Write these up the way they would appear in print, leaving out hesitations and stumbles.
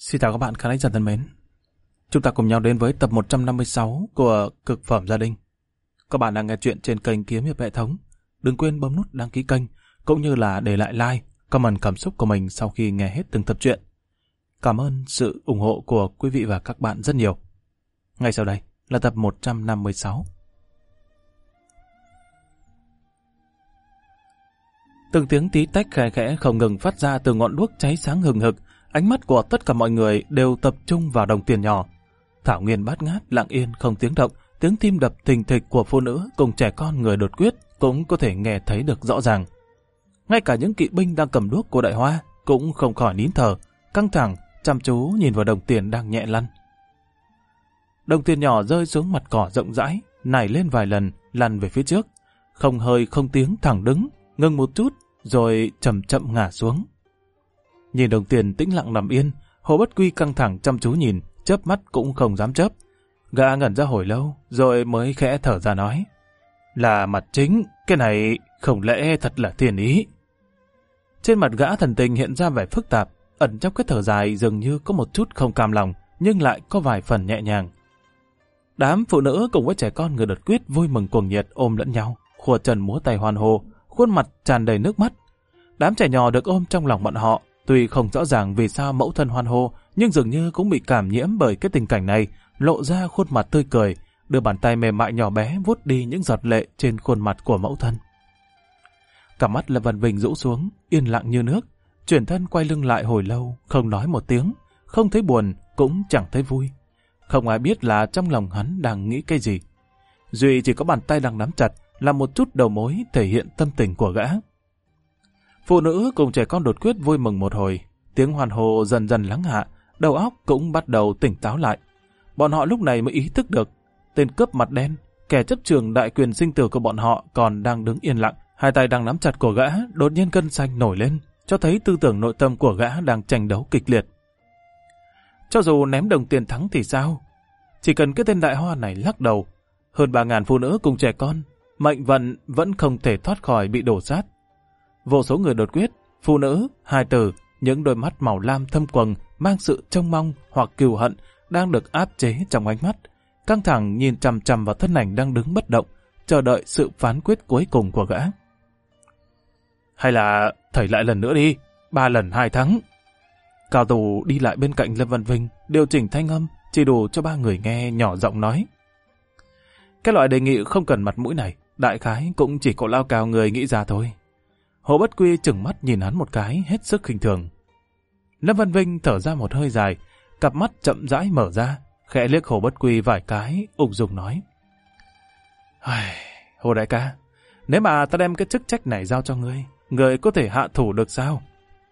Xin chào các bạn khán giả thân mến. Chúng ta cùng nhau đến với tập 156 của Cực Phẩm Gia Đình. Các bạn đang nghe chuyện trên kênh Kiếm Hiệp Hệ Thống. Đừng quên bấm nút đăng ký kênh, cũng như là để lại like, comment cảm xúc của mình sau khi nghe hết từng tập truyện. Cảm ơn sự ủng hộ của quý vị và các bạn rất nhiều. Ngay sau đây là tập 156. Từng tiếng tí tách khẽ khẽ không ngừng phát ra từ ngọn đuốc cháy sáng hừng hực. Ánh mắt của tất cả mọi người đều tập trung vào đồng tiền nhỏ. Thảo nguyên bát ngát, lặng yên không tiếng động, tiếng tim đập thình thịch của phụ nữ cùng trẻ con người đột quyết cũng có thể nghe thấy được rõ ràng. Ngay cả những kỵ binh đang cầm đuốc của Đại Hoa cũng không khỏi nín thở, căng thẳng, chăm chú nhìn vào đồng tiền đang nhẹ lăn. Đồng tiền nhỏ rơi xuống mặt cỏ rộng rãi, nảy lên vài lần, lăn về phía trước, không hơi không tiếng thẳng đứng, ngừng một chút, rồi chậm chậm ngả xuống. Nhìn đồng tiền tĩnh lặng nằm yên, Hồ Bất Quy căng thẳng chăm chú nhìn, chớp mắt cũng không dám chớp. Gã ngẩn ra hồi lâu, rồi mới khẽ thở ra nói: "Là mặt chính, cái này không lẽ thật là thiên ý?" Trên mặt gã thần tình hiện ra vẻ phức tạp, ẩn trong cái thở dài dường như có một chút không cam lòng, nhưng lại có vài phần nhẹ nhàng. Đám phụ nữ cùng với trẻ con người đột quyết vui mừng cuồng nhiệt ôm lẫn nhau, khua chân múa tay hoan hô, khuôn mặt tràn đầy nước mắt. Đám trẻ nhỏ được ôm trong lòng bọn họ, tuy không rõ ràng vì sao mẫu thân hoan hô, nhưng dường như cũng bị cảm nhiễm bởi cái tình cảnh này, lộ ra khuôn mặt tươi cười, đưa bàn tay mềm mại nhỏ bé vuốt đi những giọt lệ trên khuôn mặt của mẫu thân. Cả mắt Lâm Văn Vinh rũ xuống, yên lặng như nước, chuyển thân quay lưng lại hồi lâu, không nói một tiếng, không thấy buồn, cũng chẳng thấy vui. Không ai biết là trong lòng hắn đang nghĩ cái gì. Duy chỉ có bàn tay đang nắm chặt là một chút đầu mối thể hiện tâm tình của gã. Phụ nữ cùng trẻ con đột quyết vui mừng một hồi, tiếng hoan hô dần dần lắng hạ, đầu óc cũng bắt đầu tỉnh táo lại. Bọn họ lúc này mới ý thức được, tên cướp mặt đen, kẻ chấp trường đại quyền sinh tử của bọn họ còn đang đứng yên lặng, hai tay đang nắm chặt cổ gã, đột nhiên gân xanh nổi lên, cho thấy tư tưởng nội tâm của gã đang tranh đấu kịch liệt. Cho dù ném đồng tiền thắng thì sao? Chỉ cần cái tên Đại Hoa này lắc đầu, hơn 3.000 phụ nữ cùng trẻ con, mệnh vận vẫn không thể thoát khỏi bị đổ sát. Vô số người đột quyết, phụ nữ, hài tử, những đôi mắt màu lam thâm quầng mang sự trông mong hoặc cừu hận đang được áp chế trong ánh mắt, căng thẳng nhìn chằm chằm vào thân ảnh đang đứng bất động, chờ đợi sự phán quyết cuối cùng của gã. Hay là thầy lại lần nữa đi, 3 lần 2 thắng. Cao Tù đi lại bên cạnh Lâm Văn Vinh, điều chỉnh thanh âm, chỉ đủ cho 3 người nghe, nhỏ giọng nói: "Cái loại đề nghị không cần mặt mũi này, đại khái cũng chỉ có Lao Cao người nghĩ ra thôi." Hồ Bất Quy chừng mắt nhìn hắn một cái, hết sức khinh thường. Lâm Văn Vinh thở ra một hơi dài, cặp mắt chậm rãi mở ra, khẽ liếc Hồ Bất Quy vài cái, ung dung nói: "Hồ đại ca, nếu mà ta đem cái chức trách này giao cho ngươi, ngươi có thể hạ thủ được sao?"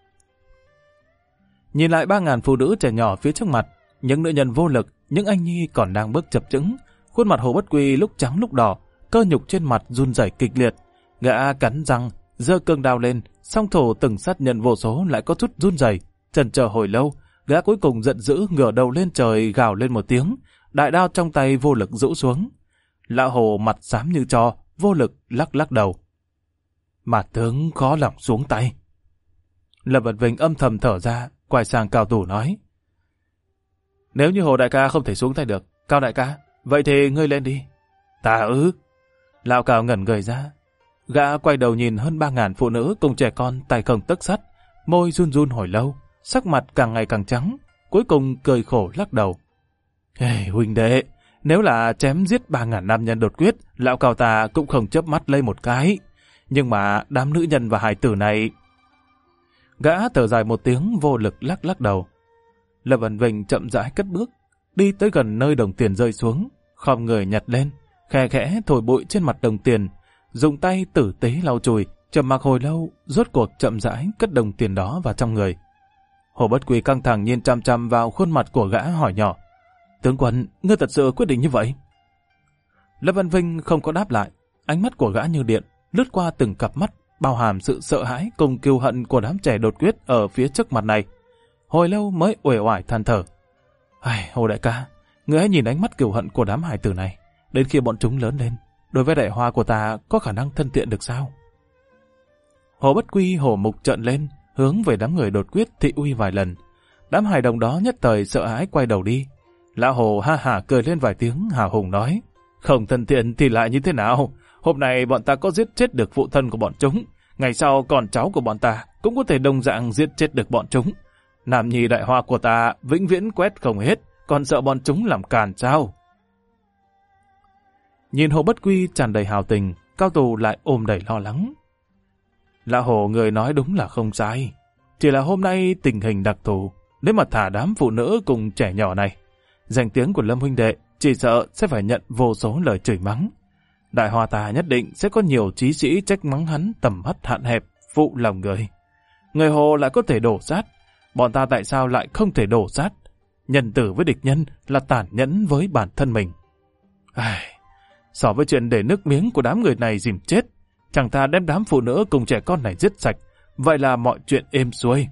Nhìn lại 3.000 phụ nữ trẻ nhỏ phía trước mặt, những nữ nhân vô lực, những anh nhi còn đang bước chập chững, khuôn mặt Hồ Bất Quy lúc trắng lúc đỏ, cơ nhục trên mặt run rẩy kịch liệt. Gã cắn răng, giơ cương đao lên, song thổ từng sát nhân vô số lại có chút run rẩy. Chần chờ hồi lâu, gã cuối cùng giận dữ ngửa đầu lên trời gào lên một tiếng, đại đao trong tay vô lực rũ xuống. Lão Hồ mặt xám như tro, vô lực lắc lắc đầu: "Mà tướng khó lòng xuống tay." Lâm Văn Vinh âm thầm thở ra, quay sang Cao Tù nói: "Nếu như Hồ đại ca không thể xuống tay được, Cao đại ca, vậy thì ngươi lên đi." "Ta ư?" Lão Cao ngẩn người ra. Gã quay đầu nhìn hơn 3.000 phụ nữ cùng trẻ con tay không tấc sắt, môi run run hồi lâu, sắc mặt càng ngày càng trắng, cuối cùng cười khổ lắc đầu: "Huynh đệ, nếu là chém giết 3.000 nam nhân đột quyết, lão Cao ta cũng không chớp mắt lấy một cái. Nhưng mà đám nữ nhân và hài tử này..." Gã thở dài một tiếng, vô lực lắc lắc đầu. Lâm Văn Vinh chậm rãi cất bước, đi tới gần nơi đồng tiền rơi xuống, khom người nhặt lên, khẽ khẽ thổi bụi trên mặt đồng tiền, dùng tay tử tế lau chùi, trầm mặc hồi lâu, rốt cuộc chậm rãi cất đồng tiền đó vào trong người. Hồ Bất Quy căng thẳng nhìn chăm chăm vào khuôn mặt của gã, hỏi nhỏ: "Tướng quân, ngươi thật sự quyết định như vậy?" Lâm Văn Vinh không có đáp lại, ánh mắt của gã như điện, lướt qua từng cặp mắt, bao hàm sự sợ hãi cùng kiêu hận của đám trẻ đột quyết ở phía trước mặt này. Hồi lâu mới uể oải than thở: "Hồ đại ca, ngươi hãy nhìn ánh mắt kiêu hận của đám hải tử này, đến khi bọn chúng lớn lên, đối với Đại Hoa của ta có khả năng thân thiện được sao?" Hồ Bất Quy hổ mục trợn lên, hướng về đám người đột quyết thị uy vài lần. Đám hài đồng đó nhất thời sợ hãi quay đầu đi. Lão Hồ ha hả cười lên vài tiếng, hào hùng nói, không thân thiện thì lại như thế nào? Hôm nay bọn ta có giết chết được phụ thân của bọn chúng, ngày sau con cháu của bọn ta cũng có thể đồng dạng giết chết được bọn chúng. Nam nhi đại hoa của ta vĩnh viễn quét không hết, còn sợ bọn chúng làm càn sao? Nhìn Hồ Bất Quy tràn đầy hào tình, Cao Tù lại ôm đầy lo lắng. Lão Hồ người nói đúng là không sai. Chỉ là hôm nay tình hình đặc thù, nếu mà thả đám phụ nữ cùng trẻ nhỏ này, danh tiếng của Lâm huynh đệ chỉ sợ sẽ phải nhận vô số lời chửi mắng. Đại Hoa ta nhất định sẽ có nhiều trí sĩ trách mắng hắn tầm mắt hạn hẹp, phụ lòng người. Người Hồ lại có thể đổ sát, bọn ta tại sao lại không thể đổ sát? Nhân tử với địch nhân là tàn nhẫn với bản thân mình. So với chuyện để nước miếng của đám người này dìm chết, chẳng ta đem đám phụ nữ cùng trẻ con này giết sạch, vậy là mọi chuyện êm xuôi.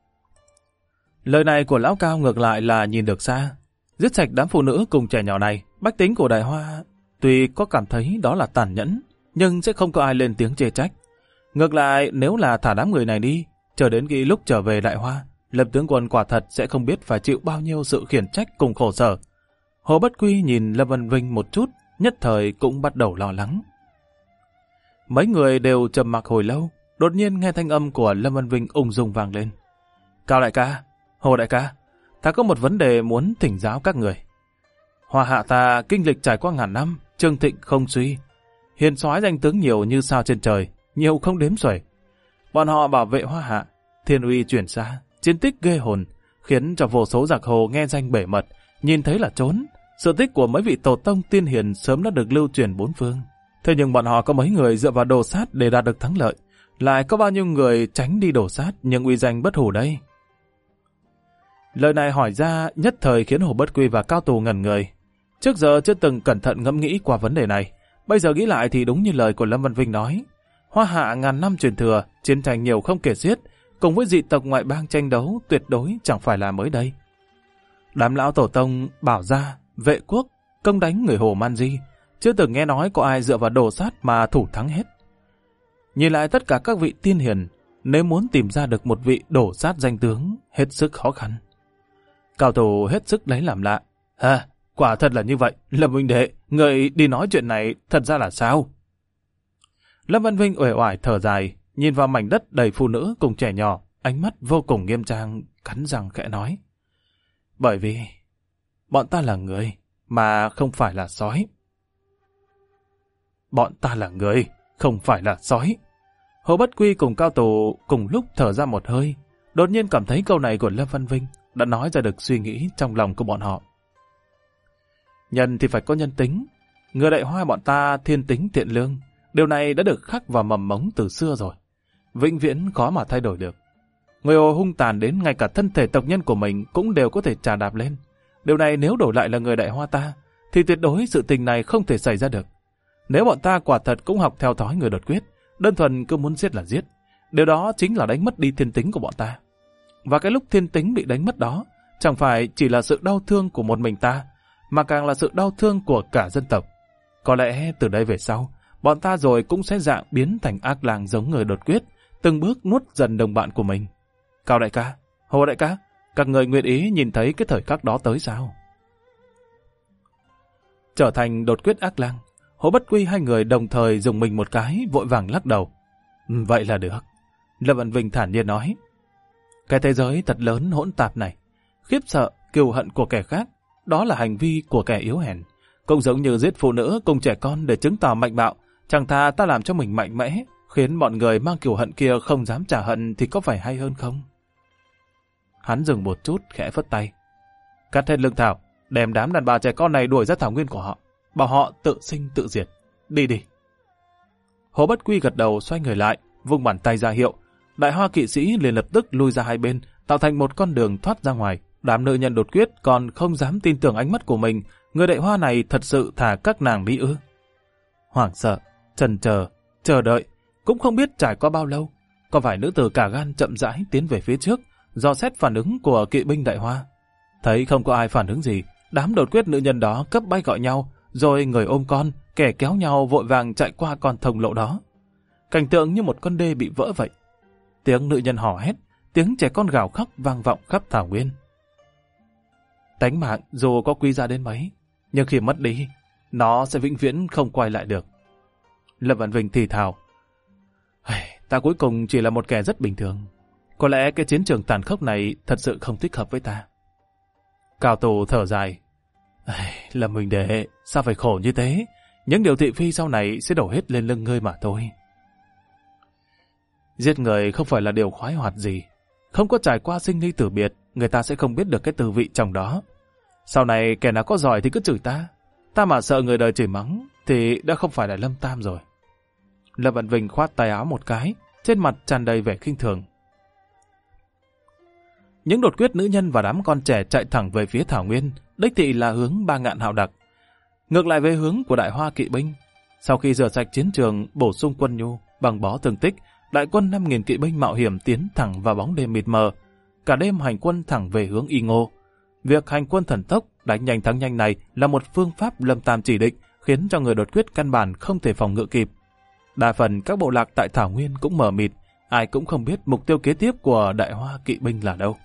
Lời này của lão Cao ngược lại là nhìn được xa. Giết sạch đám phụ nữ cùng trẻ nhỏ này, bách tính của Đại Hoa tuy có cảm thấy đó là tàn nhẫn, nhưng sẽ không có ai lên tiếng chê trách. Ngược lại, nếu là thả đám người này đi, chờ đến khi lúc trở về Đại Hoa, Lâm tướng quân quả thật sẽ không biết phải chịu bao nhiêu sự khiển trách cùng khổ sở. Hồ Bất Quy nhìn Lâm Văn Vinh một chút, nhất thời cũng bắt đầu lo lắng. Mấy người đều trầm mặc hồi lâu, đột nhiên nghe thanh âm của Lâm Văn Vinh ung dung vang lên. Cao đại ca, Hồ đại ca, ta có một vấn đề muốn thỉnh giáo các người. Hoa hạ ta kinh lịch trải qua ngàn năm, trường thịnh không suy. Hiền soái danh tướng nhiều như sao trên trời, nhiều không đếm xuể. Bọn họ bảo vệ Hoa hạ, thiên uy chuyển xa, chiến tích ghê hồn, khiến cho vô số giặc hồ nghe danh bể mật, nhìn thấy là trốn. Sự tích của mấy vị tổ tông tiên hiền sớm đã được lưu truyền bốn phương. Thế nhưng bọn họ có mấy người dựa vào đồ sát để đạt được thắng lợi, lại có bao nhiêu người tránh đi đổ sát nhưng uy danh bất hủ đây? Lời này hỏi ra nhất thời khiến Hồ Bất Quy và Cao Tù ngẩn người. Trước giờ chưa từng cẩn thận ngẫm nghĩ qua vấn đề này, bây giờ nghĩ lại thì đúng như lời của Lâm Văn Vinh nói. Hoa hạ ngàn năm truyền thừa, chiến tranh nhiều không kể xiết, cùng với dị tộc ngoại bang tranh đấu tuyệt đối chẳng phải là mới đây. Đám lão tổ tông bảo gia, vệ quốc, công đánh người Hồ Man Di, chưa từng nghe nói có ai dựa vào đồ sát mà thủ thắng hết. Nhìn lại tất cả các vị tiên hiền, nếu muốn tìm ra được một vị đổ sát danh tướng, hết sức khó khăn. Cao Tù hết sức lấy làm lạ. Quả thật là như vậy. Lâm huynh đệ, người đi nói chuyện này thật ra là sao? Lâm Văn Vinh uể oải thở dài, nhìn vào mảnh đất đầy phụ nữ cùng trẻ nhỏ, ánh mắt vô cùng nghiêm trang, cắn răng khẽ nói. Bởi vì bọn ta là người, mà không phải là sói. Bọn ta là người, không phải là sói. Hồ Bất Quy cùng Cao Tù cùng lúc thở ra một hơi, đột nhiên cảm thấy câu này của Lâm Văn Vinh đã nói ra được suy nghĩ trong lòng của bọn họ. Nhân thì phải có nhân tính. Người Đại Hoa bọn ta thiên tính thiện lương. Điều này đã được khắc vào mầm mống từ xưa rồi. Vĩnh viễn khó mà thay đổi được. Người Hồ hung tàn đến ngay cả thân thể tộc nhân của mình cũng đều có thể trà đạp lên. Điều này nếu đổi lại là người Đại Hoa ta, thì tuyệt đối sự tình này không thể xảy ra được. Nếu bọn ta quả thật cũng học theo thói người đột quyết, đơn thuần cứ muốn giết là giết, điều đó chính là đánh mất đi thiên tính của bọn ta. Và cái lúc thiên tính bị đánh mất đó, chẳng phải chỉ là sự đau thương của một mình ta, mà càng là sự đau thương của cả dân tộc. Có lẽ từ đây về sau, bọn ta rồi cũng sẽ dạng biến thành ác lang giống người đột quyết, từng bước nuốt dần đồng bạn của mình. Cao đại ca, Hồ đại ca, các người nguyện ý nhìn thấy cái thời khắc đó tới sao? Trở thành đột quyết ác lang, Hồ Bất Quy hai người đồng thời dùng mình một cái, vội vàng lắc đầu. Vậy là được. Lâm Văn Vinh thản nhiên nói. Cái thế giới thật lớn hỗn tạp này, khiếp sợ, kiêu hận của kẻ khác, đó là hành vi của kẻ yếu hèn. Cũng giống như giết phụ nữ cùng trẻ con để chứng tỏ mạnh bạo, chẳng thà ta làm cho mình mạnh mẽ, khiến bọn người mang kiêu hận kia không dám trả hận thì có phải hay hơn không? Hắn dừng một chút, khẽ phất tay. Cắt hết lương thảo, đem đám đàn bà trẻ con này đuổi ra thảo nguyên của họ, bảo họ tự sinh tự diệt. Đi đi. Hồ Bất Quy gật đầu xoay người lại, vung bàn tay ra hiệu. Đại Hoa kỵ sĩ liền lập tức lui ra hai bên, tạo thành một con đường thoát ra ngoài. Đám nữ nhân đột quyết còn không dám tin tưởng ánh mắt của mình, người Đại Hoa này thật sự thả các nàng đi ư? Hoảng sợ, chần chờ, chờ đợi, cũng không biết trải qua bao lâu, có phải nữ tử cả gan chậm rãi tiến về phía trước, dò xét phản ứng của kỵ binh Đại Hoa. Thấy không có ai phản ứng gì, đám đột quyết nữ nhân đó cấp bay gọi nhau, rồi người ôm con, kẻ kéo nhau vội vàng chạy qua con thông lộ đó. Cảnh tượng như một con đê bị vỡ vậy. Tiếng nữ nhân hò hét, tiếng trẻ con gào khóc vang vọng khắp thảo nguyên. Tánh mạng dù có quý giá đến mấy, nhưng khi mất đi, nó sẽ vĩnh viễn không quay lại được. Lâm Vạn Vinh thì thào. Ta cuối cùng chỉ là một kẻ rất bình thường. Có lẽ cái chiến trường tàn khốc này thật sự không thích hợp với ta. Cao Tù thở dài. Lâm huynh đệ, sao phải khổ như thế? Những điều thị phi sau này sẽ đổ hết lên lưng ngươi mà thôi. Giết người không phải là điều khoái hoạt gì. Không có trải qua sinh ly tử biệt, người ta sẽ không biết được cái tư vị trong đó. Sau này kẻ nào có giỏi thì cứ chửi ta. Ta mà sợ người đời chửi mắng thì đã không phải là Lâm Tam rồi. Lâm Vạn Vinh khoát tay áo một cái, trên mặt tràn đầy vẻ khinh thường. Những đột quyết nữ nhân và đám con trẻ chạy thẳng về phía Thảo Nguyên, đích thị là hướng Ba Ngạn Hạo Đặc. Ngược lại về hướng của Đại Hoa kỵ binh, sau khi rửa sạch chiến trường, bổ sung quân nhu, bằng bó thương tích, đại quân 5.000 kỵ binh mạo hiểm tiến thẳng vào bóng đêm mịt mờ. Cả đêm hành quân thẳng về hướng Y Ngô. Việc hành quân thần tốc, đánh nhanh thắng nhanh này là một phương pháp Lâm Tam chỉ định, khiến cho người đột quyết căn bản không thể phòng ngự kịp. Đa phần các bộ lạc tại Thảo Nguyên cũng mờ mịt, ai cũng không biết mục tiêu kế tiếp của Đại Hoa kỵ binh là đâu.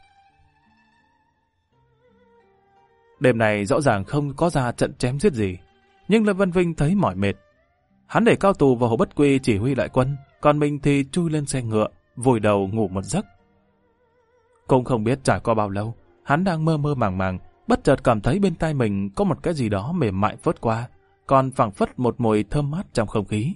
Đêm này rõ ràng không có ra trận chém giết gì, nhưng Lâm Vân Vinh thấy mỏi mệt. Hắn để Cao Tù và Hồ Bất Quy chỉ huy đại quân, còn mình thì chui lên xe ngựa, vùi đầu ngủ một giấc. Cũng không biết trải qua bao lâu, hắn đang mơ mơ màng màng, bất chợt cảm thấy bên tai mình có một cái gì đó mềm mại phớt qua, còn phảng phất một mùi thơm mát trong không khí.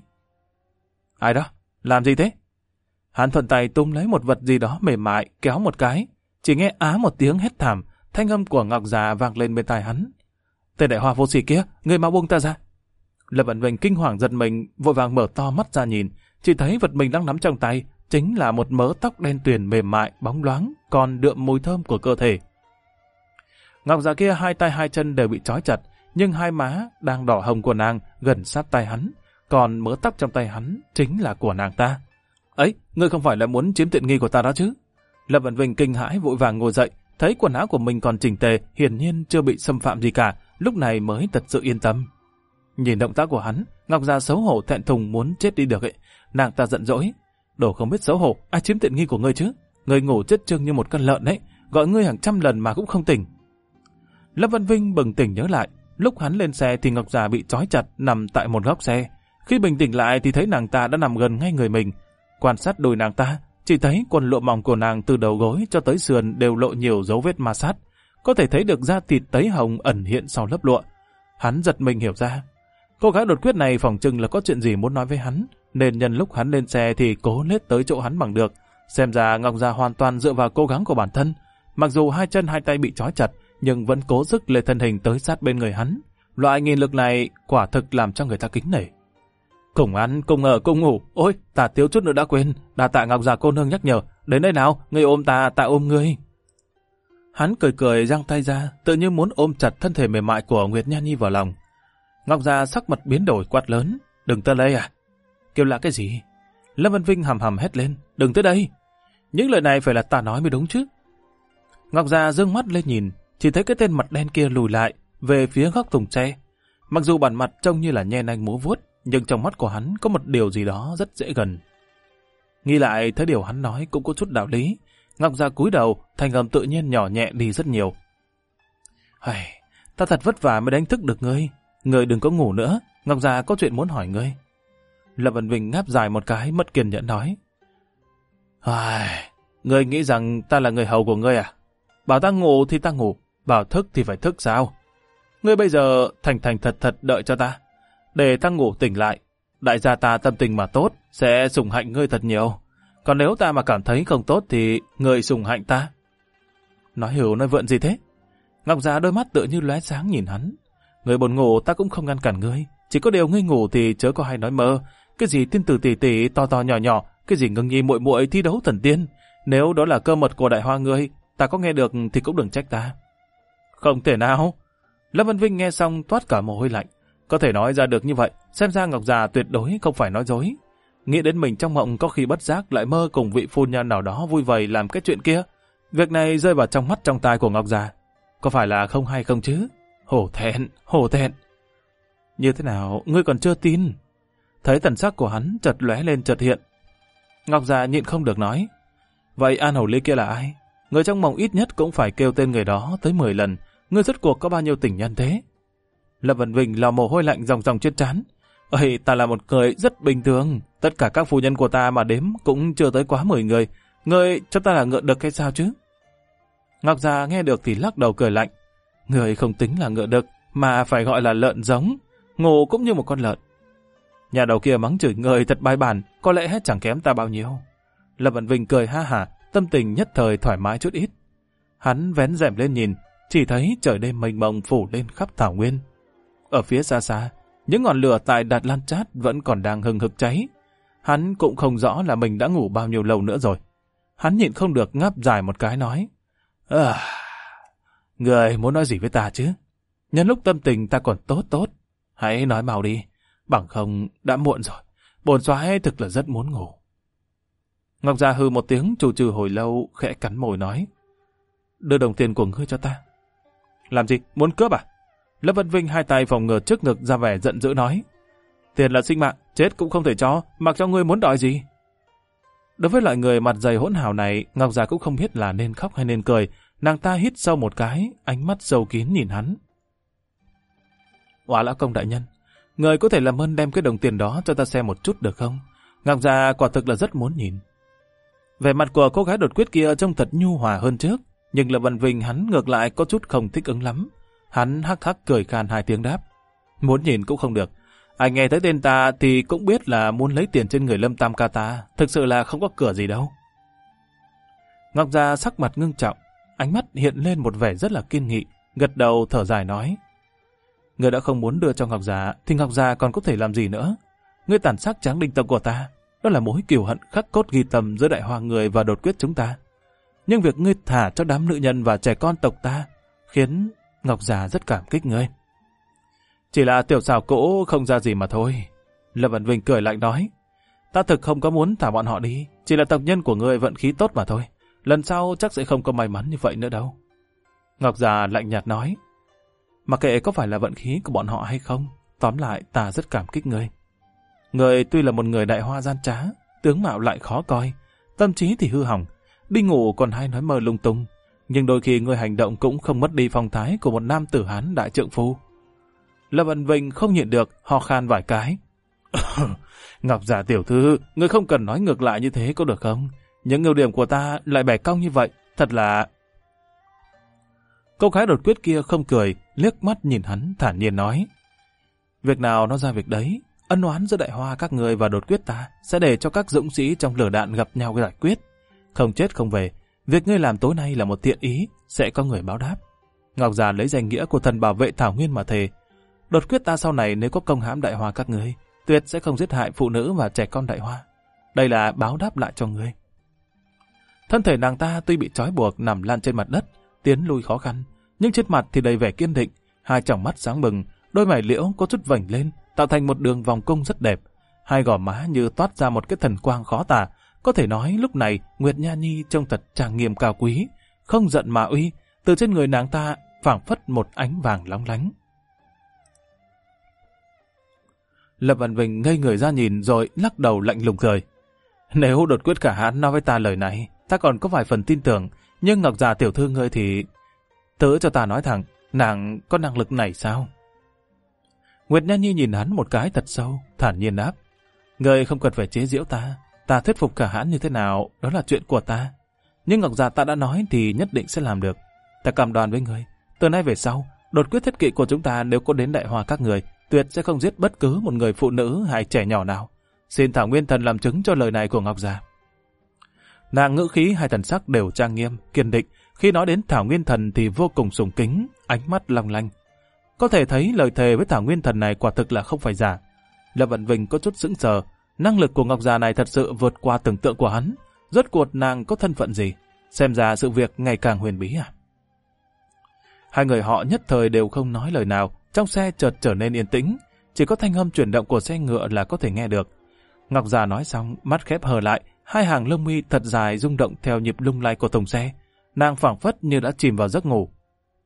Ai đó? Làm gì thế? Hắn thuận tay tung lấy một vật gì đó mềm mại, kéo một cái, chỉ nghe á một tiếng hét thảm, thanh âm của Ngọc Già vang lên bên tai hắn. Tên đại hoa vô sỉ kia, ngươi mau buông ta ra. Lâm Vạn Vinh kinh hoàng giật mình, vội vàng mở to mắt ra nhìn, chỉ thấy vật mình đang nắm trong tay chính là một mớ tóc đen tuyền mềm mại, bóng loáng, còn đượm mùi thơm của cơ thể. Ngọc Già kia hai tay hai chân đều bị trói chặt, nhưng hai má đang đỏ hồng của nàng gần sát tay hắn, còn mớ tóc trong tay hắn chính là của nàng ta. Ấy, ngươi không phải là muốn chiếm tiện nghi của ta đó chứ? Lâm Vạn Vinh kinh hãi vội vàng ngồi dậy, thấy quần áo của mình còn chỉnh tề, hiển nhiên chưa bị xâm phạm gì cả, lúc này mới thật sự yên tâm. Nhìn động tác của hắn, Ngọc Già xấu hổ thẹn thùng muốn chết đi được ấy. Nàng ta giận dỗi. Đồ không biết xấu hổ, ai chiếm tiện nghi của ngươi chứ? Ngươi ngủ chết chưng như một con lợn đấy, gọi ngươi hàng trăm lần mà cũng không tỉnh. Lâm Văn Vinh bừng tỉnh nhớ lại, lúc hắn lên xe thì Ngọc Già bị trói chặt nằm tại một góc xe. Khi bình tĩnh lại thì thấy nàng ta đã nằm gần ngay người mình. Quan sát đùi nàng ta, chỉ thấy quần lụa mỏng của nàng từ đầu gối cho tới sườn đều lộ nhiều dấu vết ma sát. Có thể thấy được da thịt tấy hồng ẩn hiện sau lớp lụa. Hắn giật mình hiểu ra. Cô gái đột quyết này phỏng chừng là có chuyện gì muốn nói với hắn, nên nhân lúc hắn lên xe thì cố lết tới chỗ hắn bằng được. Xem ra Ngọc Già hoàn toàn dựa vào cố gắng của bản thân. Mặc dù hai chân hai tay bị trói chặt, nhưng vẫn cố sức lê thân hình tới sát bên người hắn. Loại nghị lực này quả thực làm cho người ta kính nể. Cùng ăn, cùng ở, cùng ngủ. Ôi, ta thiếu chút nữa đã quên. Đà tạ Ngọc Già cô nương nhắc nhở. Đến đây nào, ngươi ôm ta, ta ôm ngươi. Hắn cười cười giang tay ra, tự như muốn ôm chặt thân thể mềm mại của Nguyệt Nha Nhi vào lòng. Ngọc Già sắc mặt biến đổi quát lớn. Đừng tới đây à? Kêu là cái gì? Lâm Văn Vinh hầm hầm hét lên. Đừng tới đây. Những lời này phải là ta nói mới đúng chứ. Ngọc Già dương mắt lên nhìn, chỉ thấy cái tên mặt đen kia lùi lại về phía góc thùng xe. Mặc dù bản mặt trông như là nhen nanh múa vuốt, nhưng trong mắt của hắn có một điều gì đó rất dễ gần. Nghĩ lại thấy điều hắn nói cũng có chút đạo lý. Ngọc Già cúi đầu, thanh âm tự nhiên nhỏ nhẹ đi rất nhiều. Ta thật vất vả mới đánh thức được ngươi. Ngươi đừng có ngủ nữa, Ngọc Già có chuyện muốn hỏi ngươi. Lâm Văn Vinh ngáp dài một cái, mất kiên nhẫn nói. Ngươi nghĩ rằng ta là người hầu của ngươi à? Bảo ta ngủ thì ta ngủ, bảo thức thì phải thức sao? Ngươi bây giờ thành thật thật đợi cho ta. Để ta ngủ tỉnh lại, đại gia ta tâm tình mà tốt, sẽ sủng hạnh ngươi thật nhiều. Còn nếu ta mà cảm thấy không tốt thì ngươi sủng hạnh ta. Nói hữu nói vượn gì thế? Ngọc Già đôi mắt tựa như lóe sáng nhìn hắn. Ngươi buồn ngủ ta cũng không ngăn cản ngươi, chỉ có điều ngươi ngủ thì chớ có hay nói mơ. Cái gì tiên tử tỷ tỷ to to nhỏ nhỏ, cái gì ngưng nhi muội muội thi đấu thần tiên. Nếu đó là cơ mật của đại hoa ngươi, ta có nghe được thì cũng đừng trách ta. Không thể nào. Lâm Văn Vinh nghe xong toát cả mồ hôi lạnh. Có thể nói ra được như vậy, xem ra Ngọc Già tuyệt đối không phải nói dối. Nghĩ đến mình trong mộng có khi bất giác lại mơ cùng vị phu nhân nào đó vui vầy làm cái chuyện kia. Việc này rơi vào trong mắt trong tai của Ngọc Già. Có phải là không hay không chứ? Hổ thẹn. Như thế nào, ngươi còn chưa tin? Thấy thần sắc của hắn chợt lóe lên chợt hiện. Ngọc Già nhịn không được nói. Vậy An Hầu Ly kia là ai? Người trong mộng ít nhất cũng phải kêu tên người đó tới 10 lần. ngươi rốt cuộc có bao nhiêu tình nhân thế? Lâm Vân Vinh lò mồ hôi lạnh ròng ròng trên trán. Ơi, ta là một người rất bình thường. Tất cả các phu nhân của ta mà đếm cũng chưa tới quá 10 người. Ngươi cho ta là ngựa đực hay sao chứ? Ngọc Già nghe được thì lắc đầu cười lạnh. Ngươi không tính là ngựa đực, mà phải gọi là lợn giống. Ngủ cũng như một con lợn. Nhà đầu kia mắng chửi người thật bài bản, có lẽ hết chẳng kém ta bao nhiêu. Lâm Vân Vinh cười ha hả, tâm tình nhất thời thoải mái chút ít. Hắn vén rèm lên nhìn, chỉ thấy trời đêm mênh mông phủ lên khắp thảo nguyên. Ở phía xa xa, những ngọn lửa tại Đạt Lan Chát vẫn còn đang hừng hực cháy. Hắn cũng không rõ là mình đã ngủ bao nhiêu lâu nữa rồi. Hắn nhịn không được ngáp dài một cái nói. Người muốn nói gì với ta chứ? Nhân lúc tâm tình ta còn tốt, hãy nói mau đi, bằng không đã muộn rồi. Bổn soái thực là rất muốn ngủ. Ngọc Già hừ một tiếng trù trừ hồi lâu, khẽ cắn môi nói. Đưa đồng tiền của ngươi cho ta. Làm gì? Muốn cướp à? Lâm Vân Vinh hai tay phòng ngừa trước ngực ra vẻ giận dữ nói. Tiền là sinh mạng, chết cũng không thể cho, mặc cho ngươi muốn đòi gì. Đối với loại người mặt dày hỗn hào này, Ngọc Già cũng không biết là nên khóc hay nên cười. Nàng ta hít sâu một cái, ánh mắt sâu kín nhìn hắn. Oá lão công đại nhân, người có thể làm ơn đem cái đồng tiền đó cho ta xem một chút được không? Ngọc Già quả thực là rất muốn nhìn. Vẻ mặt của cô gái đột quyết kia trông thật nhu hòa hơn trước, nhưng Lâm Vân Vinh hắn ngược lại có chút không thích ứng lắm. Hắn hắc hắc cười khan hai tiếng đáp. Muốn nhìn cũng không được. Anh nghe thấy tên ta thì cũng biết là muốn lấy tiền trên người Lâm Tam ca ta, thực sự là không có cửa gì đâu. Ngọc Già sắc mặt ngưng trọng, ánh mắt hiện lên một vẻ rất là kiên nghị, gật đầu thở dài nói. Người đã không muốn đưa cho Ngọc Già thì Ngọc Già còn có thể làm gì nữa? Ngươi tàn sát tráng đinh tộc của ta, đó là mối kiều hận khắc cốt ghi tâm giữa đại hoa người và đột quyết chúng ta. Nhưng việc ngươi thả cho đám nữ nhân và trẻ con tộc ta khiến Ngọc Già rất cảm kích ngươi. Chỉ là tiểu xảo cỗ không ra gì mà thôi. Lâm Vân Vinh cười lạnh nói. Ta thực không có muốn thả bọn họ đi, chỉ là tộc nhân của ngươi vận khí tốt mà thôi. Lần sau chắc sẽ không có may mắn như vậy nữa đâu. Ngọc Già lạnh nhạt nói. Mặc kệ có phải là vận khí của bọn họ hay không, tóm lại ta rất cảm kích ngươi. Ngươi tuy là một người đại hoa gian trá, tướng mạo lại khó coi, tâm trí thì hư hỏng, đi ngủ còn hay nói mơ lung tung, nhưng đôi khi ngươi hành động cũng không mất đi phong thái của một nam tử Hán đại trượng phu. Lâm Vân Vinh không nhịn được, ho khan vài cái. Ngọc Già tiểu thư, ngươi không cần nói ngược lại như thế có được không? Những ưu điểm của ta lại bẻ cong như vậy, thật là... Cô gái đột quyết kia không cười, liếc mắt nhìn hắn thản nhiên nói. Việc nào nó ra việc đấy, ân oán giữa đại hoa các người và đột quyết ta sẽ để cho các dũng sĩ trong lửa đạn gặp nhau giải quyết. Không chết không về, việc ngươi làm tối nay là một thiện ý, sẽ có người báo đáp. Ngọc Già lấy danh nghĩa của thần bảo vệ Thảo Nguyên mà thề. Đột quyết ta sau này nếu có công hãm đại hoa các ngươi, tuyệt sẽ không giết hại phụ nữ và trẻ con đại hoa. Đây là báo đáp lại cho ngươi. Thân thể nàng ta tuy bị trói buộc nằm lăn trên mặt đất, tiến lui khó khăn, nhưng trên mặt thì đầy vẻ kiên định, hai tròng mắt sáng bừng, đôi mày liễu có chút vểnh lên, tạo thành một đường vòng cung rất đẹp. Hai gò má như toát ra một cái thần quang khó tả. Có thể nói lúc này Nguyệt Nha Nhi trông thật trang nghiêm cao quý, không giận mà uy, từ trên người nàng ta phảng phất một ánh vàng lóng lánh. Lâm Vân Vinh ngây người ra nhìn rồi lắc đầu lạnh lùng cười. Nếu đột quyết cả Hán nói với ta lời này, ta còn có vài phần tin tưởng, nhưng Ngọc Già tiểu thư ngươi thì... Tớ cho ta nói thẳng, nàng có năng lực này sao? Nguyệt Nha Nhi nhìn hắn một cái thật sâu, thản nhiên đáp. Ngươi không cần phải chế giễu ta thuyết phục cả Hán như thế nào, đó là chuyện của ta. Nhưng Ngọc Già ta đã nói thì nhất định sẽ làm được. Ta cam đoan với ngươi, từ nay về sau, đột quyết thiết kỵ của chúng ta nếu có đến đại hoa các người, tuyệt sẽ không giết bất cứ một người phụ nữ hay trẻ nhỏ nào. Xin Thảo Nguyên Thần làm chứng cho lời này của Ngọc Già. Nàng ngữ khí hai thần sắc đều trang nghiêm, kiên định. Khi nói đến Thảo Nguyên Thần thì vô cùng sùng kính, ánh mắt long lanh. Có thể thấy lời thề với Thảo Nguyên Thần này quả thực là không phải giả. Lâm Vân Vinh có chút sững sờ, năng lực của Ngọc Già này thật sự vượt qua tưởng tượng của hắn. Rốt cuộc nàng có thân phận gì? Xem ra sự việc ngày càng huyền bí à? Hai người họ nhất thời đều không nói lời nào, trong xe chợt trở nên yên tĩnh, chỉ có thanh âm chuyển động của xe ngựa là có thể nghe được. Ngọc Già nói xong, mắt khép hờ lại, hai hàng lông mi thật dài rung động theo nhịp lung lay của thùng xe. Nàng phảng phất như đã chìm vào giấc ngủ.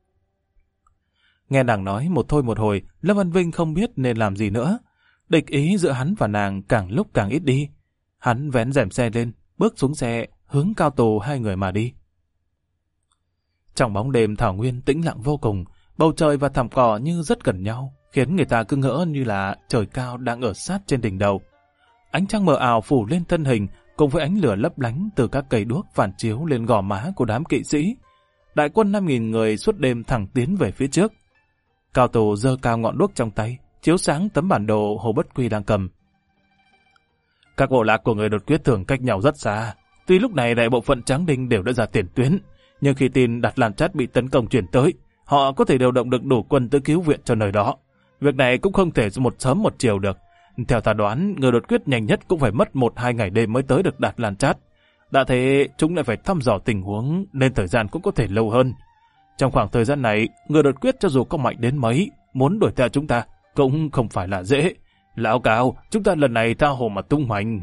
Nghe nàng nói một thôi một hồi, Lâm Vân Vinh không biết nên làm gì nữa. Địch ý giữa hắn và nàng càng lúc càng ít đi. Hắn vén rèm xe lên, bước xuống xe, hướng cao tù hai người mà đi. Trong bóng đêm thảo nguyên tĩnh lặng vô cùng, bầu trời và thảm cỏ như rất gần nhau, khiến người ta cứ ngỡ như là trời cao đang ở sát trên đỉnh đầu. Ánh trăng mờ ảo phủ lên thân hình, cùng với ánh lửa lấp lánh từ các cây đuốc phản chiếu lên gò má của đám kỵ sĩ. Đại quân 5.000 người suốt đêm thẳng tiến về phía trước. Cao Tổ giơ cao ngọn đuốc trong tay, chiếu sáng tấm bản đồ Hồ Bất Quy đang cầm. Các bộ lạc của người đột quyết thường cách nhau rất xa. Tuy lúc này đại bộ phận Tráng Đinh đều đã ra tiền tuyến, nhưng khi tin Đạt Lan Trát bị tấn công chuyển tới, họ có thể điều động được đủ quân tới cứu viện cho nơi đó. Việc này cũng không thể một sớm một chiều được. Theo ta đoán, người đột quyết nhanh nhất cũng phải mất 1-2 ngày đêm mới tới được Đạt Lan Trát. Đã thế, chúng lại phải thăm dò tình huống, nên thời gian cũng có thể lâu hơn. Trong khoảng thời gian này, người đột quyết cho dù có mạnh đến mấy, muốn đuổi theo chúng ta, cũng không phải là dễ. Lão Cao, chúng ta lần này tha hồ mà tung hoành.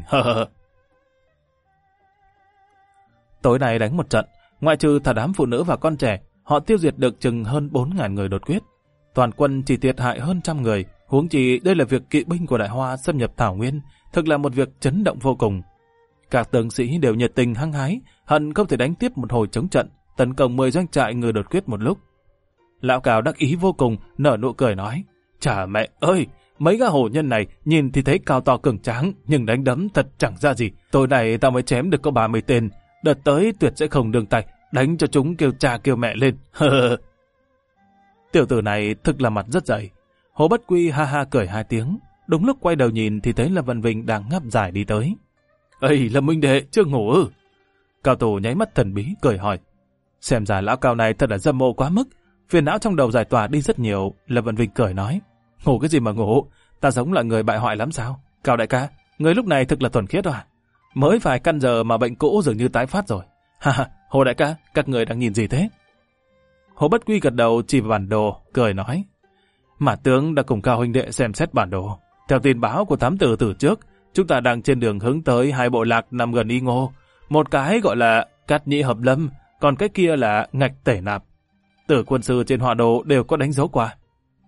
Tối nay đánh một trận, ngoại trừ thả đám phụ nữ và con trẻ, họ tiêu diệt được chừng hơn 4.000 người đột quyết. Toàn quân chỉ thiệt hại hơn 100 người, huống chi đây là việc kỵ binh của Đại Hoa xâm nhập Thảo Nguyên, thực là một việc chấn động vô cùng. Các tướng sĩ đều nhiệt tình hăng hái, hận không thể đánh tiếp một hồi chống trận, tấn công 10 doanh trại người đột quyết một lúc. Lão Cao đắc ý vô cùng, nở nụ cười nói, chà mẹ ơi, mấy gã hổ nhân này nhìn thì thấy cao to cường tráng, nhưng đánh đấm thật chẳng ra gì. Tối nay tao mới chém được có 30 tên, đợt tới tuyệt sẽ không đường tay, đánh cho chúng kêu cha kêu mẹ lên. Tiểu tử này thực là mặt rất dày. Hồ Bất Quy ha ha cười 2 tiếng, đúng lúc quay đầu nhìn thì thấy Lâm Văn Vinh đang ngáp dài đi tới. Ây, Lâm huynh đệ, chưa ngủ ư? Cao Tổ nháy mắt thần bí, cười hỏi. Xem ra lão Cao này thật là dâm mô quá mức, phiền não trong đầu giải tỏa đi rất nhiều. Lâm Văn Vinh cười nói, ngủ cái gì mà ngủ, ta giống là người bại hoại lắm sao? Cao đại ca, người lúc này thực là thuần khiết à? Mới vài căn giờ mà bệnh cũ dường như tái phát rồi. Ha ha, Hồ đại ca, các người đang nhìn gì thế? Hồ Bất Quy gật đầu chỉ vào bản đồ, cười nói, Mã tướng đã cùng Cao huynh đệ xem xét bản đồ. Theo tin báo của thám tử từ trước, chúng ta đang trên đường hướng tới 2 bộ lạc nằm gần Y Ngô. Một cái gọi là Cát Nhĩ Hợp Lâm, còn cái kia là Ngạch Tể Nạp. Tử quân sư trên họa đồ đều có đánh dấu qua.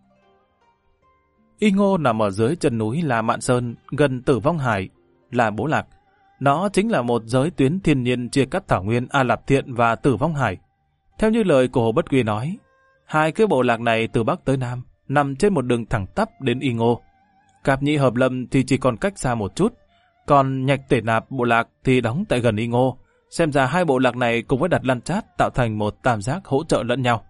Y Ngô nằm ở dưới chân núi La Mạn Sơn, gần Tử Vong Hải, là bố lạc. Nó chính là một giới tuyến thiên nhiên chia cắt Thảo Nguyên A Lạp Thiện và Tử Vong Hải. Theo như lời của Hồ Bất Quy nói, 2 cái bộ lạc này từ Bắc tới Nam, nằm trên một đường thẳng tắp đến Y Ngô. Cáp Nhĩ Hợp Lâm thì chỉ còn cách xa một chút, còn Nhạch Tể Nạp bộ lạc thì đóng tại gần Y Ngô. Xem ra 2 bộ lạc này cùng với Đạt Lan Trát tạo thành một tam giác hỗ trợ lẫn nhau.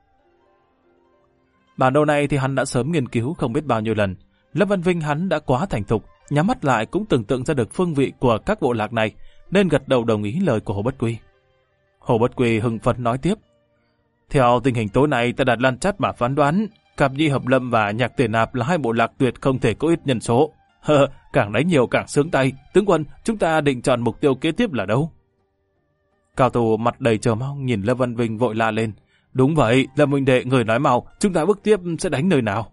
Bản đồ này thì hắn đã sớm nghiên cứu không biết bao nhiêu lần. Lâm Văn Vinh hắn đã quá thành thục, nhắm mắt lại cũng tưởng tượng ra được phương vị của các bộ lạc này, nên gật đầu đồng ý lời của Hồ Bất Quy. Hồ Bất Quy hưng phấn nói tiếp, theo tình hình tối nay ta Đạt Lan Trát mà phán đoán, Cáp Nhĩ Hợp Lâm và Nhạc Tể Nạp là 2 bộ lạc tuyệt không thể có ít nhân số. Càng đánh nhiều càng sướng tay. Tướng quân, chúng ta định chọn mục tiêu kế tiếp là đâu? Cao Tổ mặt đầy chờ mong nhìn Lâm Văn Vinh vội la lên. Đúng vậy, Lâm huynh đệ, người nói mau, chúng ta bước tiếp sẽ đánh nơi nào?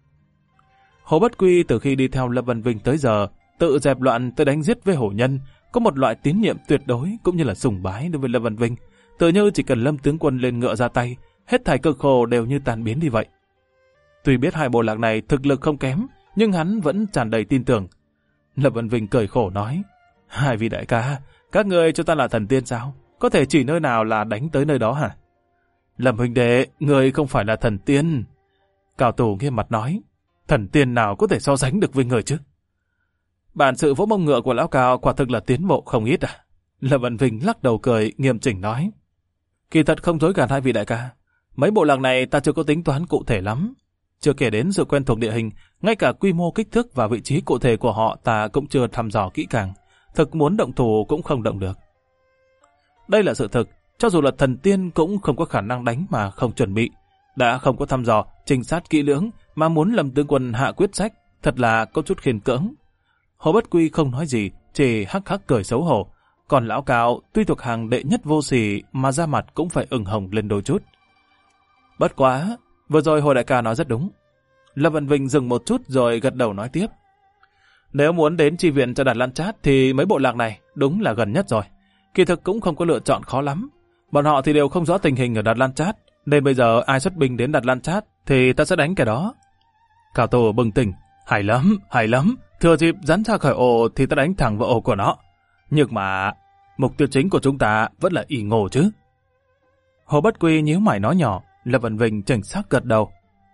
Hồ Bất Quy từ khi đi theo Lâm Văn Vinh tới giờ, tự dẹp loạn tới đánh giết với hổ nhân, có một loại tín nhiệm tuyệt đối cũng như là sùng bái đối với Lâm Văn Vinh. Tự như chỉ cần Lâm tướng quân lên ngựa ra tay, hết thảy cực khổ đều như tan biến đi vậy. Tuy biết 2 bộ lạc này thực lực không kém, nhưng hắn vẫn tràn đầy tin tưởng. Lâm Văn Vinh cười khổ nói, 2 vị đại ca, các người cho ta là thần tiên sao? Có thể chỉ nơi nào là đánh tới nơi đó hả? Lâm huynh đệ, người không phải là thần tiên. Cao Tổ nghiêm mặt nói, thần tiên nào có thể so sánh được với người chứ? Bản sự vỗ mông ngựa của lão Cao quả thực là tiến bộ không ít à? Lâm Văn Vinh lắc đầu cười, nghiêm chỉnh nói, kỳ thật không dối gạt 2 vị đại ca. Mấy bộ lạc này ta chưa có tính toán cụ thể lắm. Chưa kể đến sự quen thuộc địa hình, ngay cả quy mô kích thước và vị trí cụ thể của họ ta cũng chưa thăm dò kỹ càng. Thực muốn động thủ cũng không động được. Đây là sự thực, cho dù là thần tiên cũng không có khả năng đánh mà không chuẩn bị. Đã không có thăm dò, trinh sát kỹ lưỡng mà muốn Lâm tướng quân hạ quyết sách, thật là có chút khiên cưỡng. Hồ Bất Quy không nói gì, chỉ hắc hắc cười xấu hổ. Còn lão Cao tuy thuộc hàng đệ nhất vô sỉ mà da mặt cũng phải ửng hồng lên đôi chút. Bất quá, vừa rồi Hồ đại ca nói rất đúng. Lâm Văn Vinh dừng một chút rồi gật đầu nói tiếp. Nếu muốn đến chi viện cho Đạt Lan Trát thì mấy bộ lạc này đúng là gần nhất rồi. Kỳ thực cũng không có lựa chọn khó lắm. Bọn họ thì đều không rõ tình hình ở Đạt Lan Trát, nên bây giờ ai xuất binh đến Đạt Lan Trát thì ta sẽ đánh cái đó. Cao Tổ bừng tỉnh. Hay lắm. Thừa dịp rắn ra khỏi ổ thì ta đánh thẳng vào ổ của nó. Nhưng mà mục tiêu chính của chúng ta vẫn là Y Ngô chứ. Hồ Bất Quy nhíu mày nói nhỏ. Lâm Văn Vinh chỉnh xác gật đầu.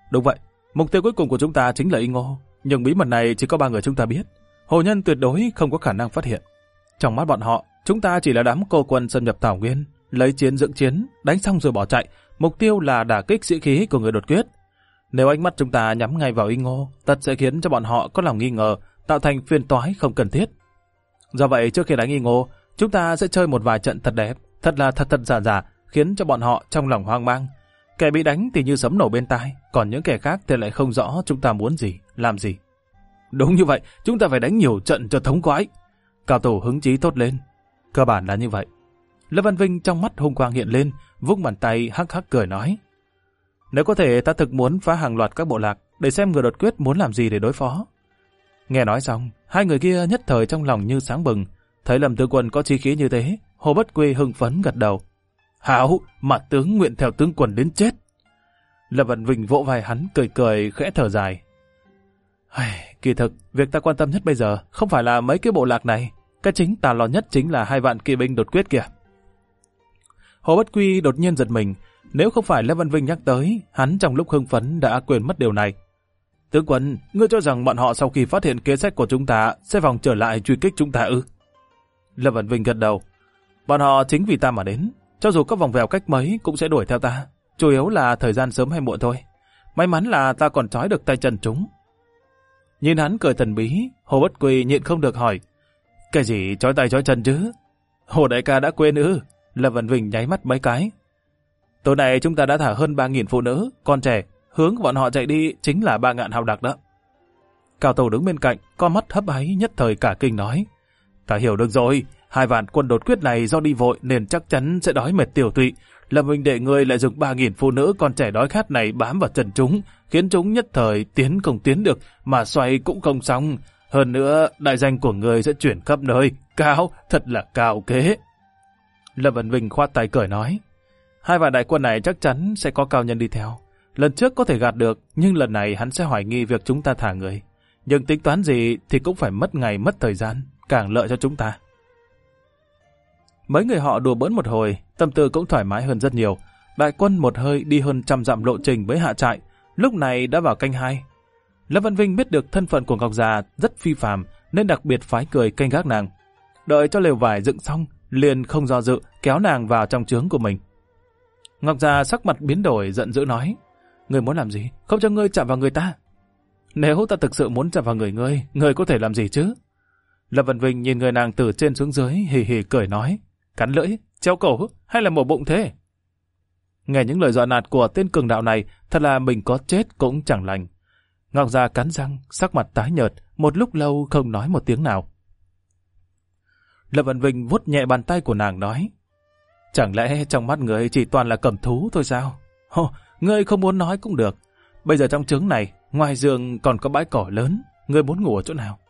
Đúng vậy, mục tiêu cuối cùng của chúng ta chính là Y Ngô, nhưng bí mật này chỉ có 3 người chúng ta biết. Hồ Nhân tuyệt đối không có khả năng phát hiện. Trong mắt bọn họ, chúng ta chỉ là đám cô quân xâm nhập Thảo Nguyên, lấy chiến dưỡng chiến, đánh xong rồi bỏ chạy, mục tiêu là đả kích sĩ khí của người đột quyết. Nếu ánh mắt chúng ta nhắm ngay vào Y Ngô, tất sẽ khiến cho bọn họ có lòng nghi ngờ, tạo thành phiền toái không cần thiết. Do vậy, trước khi đánh Y Ngô, chúng ta sẽ chơi một vài trận thật đẹp, thật là thật giả, khiến cho bọn họ trong lòng hoang mang. Kẻ bị đánh thì như sấm nổ bên tai, còn những kẻ khác thì lại không rõ chúng ta muốn gì, làm gì. Đúng như vậy, chúng ta phải đánh nhiều trận cho thống khoái. Cao thủ hứng chí thốt lên. Cơ bản là như vậy. Lâm Văn Vinh trong mắt hung quang hiện lên, vung bàn tay hắc hắc cười nói. Nếu có thể ta thực muốn phá hàng loạt các bộ lạc, để xem người đột quyết muốn làm gì để đối phó. Nghe nói xong, hai người kia nhất thời trong lòng như sáng bừng, thấy Lâm tướng quân có chí khí như thế, Hồ Bất Quy hưng phấn gật đầu. Hảo, mặt tướng nguyện theo tướng quân đến chết. Lâm Văn Vinh vỗ vai hắn cười cười khẽ thở dài. Kỳ thực, việc ta quan tâm nhất bây giờ không phải là mấy cái bộ lạc này, cái chính ta lo nhất chính là 2 vạn kỵ binh đột quyết kìa. Hồ Bất Quy đột nhiên giật mình, nếu không phải Lâm Văn Vinh nhắc tới, hắn trong lúc hưng phấn đã quên mất điều này. Tướng quân, ngươi cho rằng bọn họ sau khi phát hiện kế sách của chúng ta sẽ vòng trở lại truy kích chúng ta ư? Lâm Văn Vinh gật đầu. Bọn họ chính vì ta mà đến, cho dù có vòng vèo cách mấy cũng sẽ đuổi theo ta, chủ yếu là thời gian sớm hay muộn thôi. May mắn là ta còn trói được tay chân chúng. Nhìn hắn cười thần bí, Hồ Bất Quy nhịn không được hỏi. Cái gì trói tay trói chân chứ? Hồ đại ca đã quên ư? Lâm Văn Vinh nháy mắt mấy cái. Tối nay chúng ta đã thả hơn 3.000 phụ nữ, con trẻ, hướng bọn họ chạy đi chính là 3 ngạn hào đặc đó. Cao Tổ đứng bên cạnh, con mắt hấp háy nhất thời cả kinh nói. Ta hiểu được rồi, 2 vạn quân đột quyết này do đi vội nên chắc chắn sẽ đói mệt tiểu tụy. Lâm huynh đệ ngươi lại dùng 3.000 phụ nữ con trẻ đói khát này bám vào chân chúng, khiến chúng nhất thời tiến không tiến được, mà xoay cũng không xong. Hơn nữa, đại danh của ngươi sẽ chuyển khắp nơi, cao, thật là cao kế. Lâm Văn Vinh khoát tay cười nói. 2 vạn đại quân này chắc chắn sẽ có cao nhân đi theo. Lần trước có thể gạt được, nhưng lần này hắn sẽ hoài nghi việc chúng ta thả người. Nhưng tính toán gì thì cũng phải mất ngày mất thời gian, càng lợi cho chúng ta. Mấy người họ đùa bỡn một hồi, tâm tư cũng thoải mái hơn rất nhiều. Đại quân một hơi đi hơn 100 dặm lộ trình mới hạ trại, lúc này đã vào canh 2. Lâm Văn Vinh biết được thân phận của Ngọc Già rất phi phàm, nên đặc biệt phái cười canh gác nàng. Đợi cho lều vải dựng xong, liền không do dự kéo nàng vào trong trướng của mình. Ngọc Già sắc mặt biến đổi giận dữ nói. Ngươi muốn làm gì? Không cho ngươi chạm vào người ta. Nếu ta thực sự muốn chạm vào người ngươi có thể làm gì chứ? Lâm Văn Vinh nhìn người nàng từ trên xuống dưới hì hì cười nói. Cắn lưỡi, treo cổ hay là mổ bụng thế? Nghe những lời dọa nạt của tên cường đạo này, thật là mình có chết cũng chẳng lành. Ngọc Già cắn răng, sắc mặt tái nhợt, một lúc lâu không nói một tiếng nào. Lâm Văn Vinh vuốt nhẹ bàn tay của nàng nói. Chẳng lẽ trong mắt người chỉ toàn là cầm thú thôi sao? Ngươi không muốn nói cũng được. Bây giờ trong trướng này, ngoài giường còn có bãi cỏ lớn, ngươi muốn ngủ ở chỗ nào?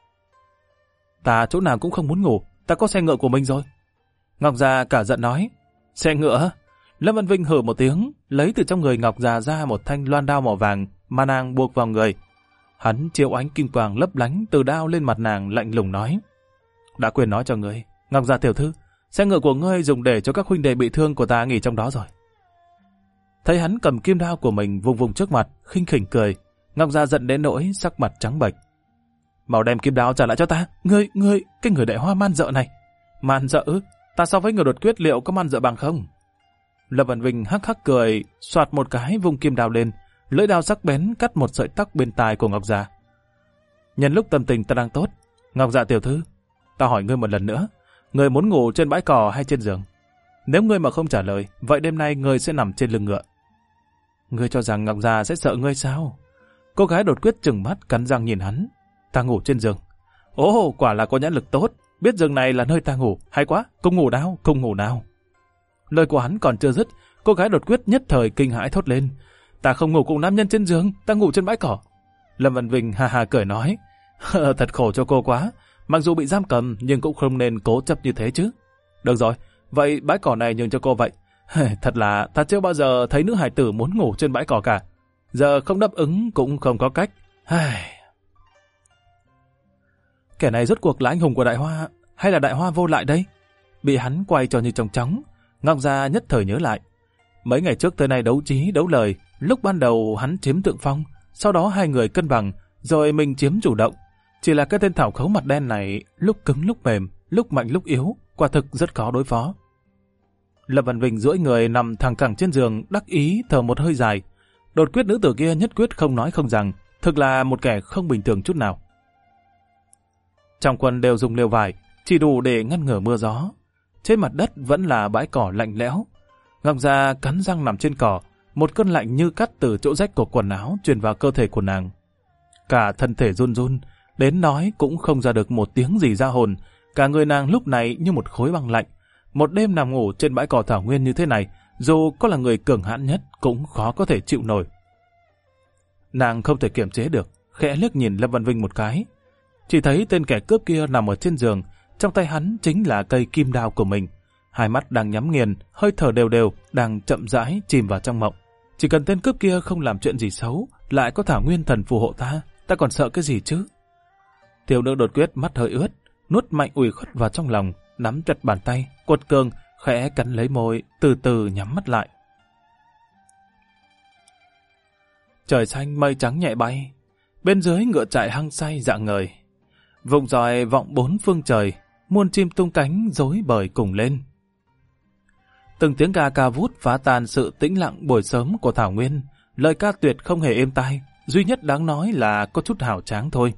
Ta chỗ nào cũng không muốn ngủ, ta có xe ngựa của mình rồi. Ngọc Già cả giận nói. Xe ngựa? Lâm Văn Vinh hừ một tiếng, lấy từ trong người Ngọc Già ra một thanh loan đao màu vàng mà nàng buộc vào người. Hắn chiếu ánh kim quang lấp lánh từ đao lên mặt nàng lạnh lùng nói. Đã quên nói cho ngươi, Ngọc Già tiểu thư, xe ngựa của ngươi dùng để cho các huynh đệ bị thương của ta nghỉ trong đó rồi. Thấy hắn cầm kim đao của mình vùng vùng trước mặt, khinh khỉnh cười, Ngọc Già giận đến nỗi sắc mặt trắng bệch. Mau đem kim đao trả lại cho ta, ngươi, cái người đại hoa man dợ này. Man dợ ư? Ta so với người đột quyết liệu có man dợ bằng không? Lâm Văn Vinh hắc hắc cười, xoạt một cái vung kim đao lên, lưỡi đao sắc bén cắt một sợi tóc bên tai của Ngọc Già. Nhân lúc tâm tình ta đang tốt, Ngọc Dạ tiểu thư, ta hỏi ngươi một lần nữa, ngươi muốn ngủ trên bãi cỏ hay trên giường? Nếu ngươi mà không trả lời, vậy đêm nay ngươi sẽ nằm trên lưng ngựa. Ngươi cho rằng Ngọc Già sẽ sợ ngươi sao? Cô gái đột quyết trừng mắt cắn răng nhìn hắn. Ta ngủ trên giường. Ồ, quả là có nhãn lực tốt, biết giường này là nơi ta ngủ, hay quá, cùng ngủ nào. Lời của hắn còn chưa dứt, cô gái đột quyết nhất thời kinh hãi thốt lên. Ta không ngủ cùng nam nhân trên giường, ta ngủ trên bãi cỏ. Lâm Văn Vinh ha ha cười nói. Thật khổ cho cô quá, mặc dù bị giam cầm nhưng cũng không nên cố chấp như thế chứ. Được rồi, vậy bãi cỏ này nhường cho cô vậy. Thật là ta chưa bao giờ thấy nữ hài tử muốn ngủ trên bãi cỏ cả. Giờ không đáp ứng cũng không có cách. Kẻ này rốt cuộc là anh hùng của Đại Hoa hay là Đại Hoa vô lại đây? Bị hắn quay cho như trong chóng, Ngọc Gia nhất thời nhớ lại. Mấy ngày trước tới nay đấu trí, đấu lời, lúc ban đầu hắn chiếm thượng phong, sau đó hai người cân bằng, rồi mình chiếm chủ động. Chỉ là cái tên Thảo Khấu mặt đen này lúc cứng lúc mềm, lúc mạnh lúc yếu, quả thực rất khó đối phó. Lâm Văn Vinh duỗi người nằm thẳng cẳng trên giường, đắc ý thở một hơi dài. Đột quyết nữ tử kia nhất quyết không nói không rằng, thực là một kẻ không bình thường chút nào. Trong quân đều dùng lều vải, chỉ đủ để ngăn ngừa mưa gió. Trên mặt đất vẫn là bãi cỏ lạnh lẽo. Ngọc Gia cắn răng nằm trên cỏ, một cơn lạnh như cắt từ chỗ rách của quần áo truyền vào cơ thể của nàng. Cả thân thể run run, đến nói cũng không ra được một tiếng gì ra hồn. Cả người nàng lúc này như một khối băng lạnh. Một đêm nằm ngủ trên bãi cỏ thảo nguyên như thế này, dù có là người cường hãn nhất cũng khó có thể chịu nổi. Nàng không thể kiềm chế được, khẽ liếc nhìn Lâm Văn Vinh một cái. Chỉ thấy tên kẻ cướp kia nằm ở trên giường, trong tay hắn chính là cây kim đao của mình. Hai mắt đang nhắm nghiền, hơi thở đều đều, đang chậm rãi chìm vào trong mộng. Chỉ cần tên cướp kia không làm chuyện gì xấu, lại có Thảo Nguyên thần phù hộ ta còn sợ cái gì chứ? Thiếu nữ đột quyết mắt hơi ướt, nuốt mạnh ủy khuất vào trong lòng, nắm chặt bàn tay, quật cường, khẽ cắn lấy môi, từ từ nhắm mắt lại. Trời xanh mây trắng nhẹ bay, bên dưới ngựa trại hăng say dạng ngời. Vùng dòi vọng bốn phương trời, muôn chim tung cánh rối bời cùng lên. Từng tiếng ca ca vút phá tan sự tĩnh lặng buổi sớm của Thảo Nguyên, lời ca tuyệt không hề êm tai, duy nhất đáng nói là có chút hào tráng thôi.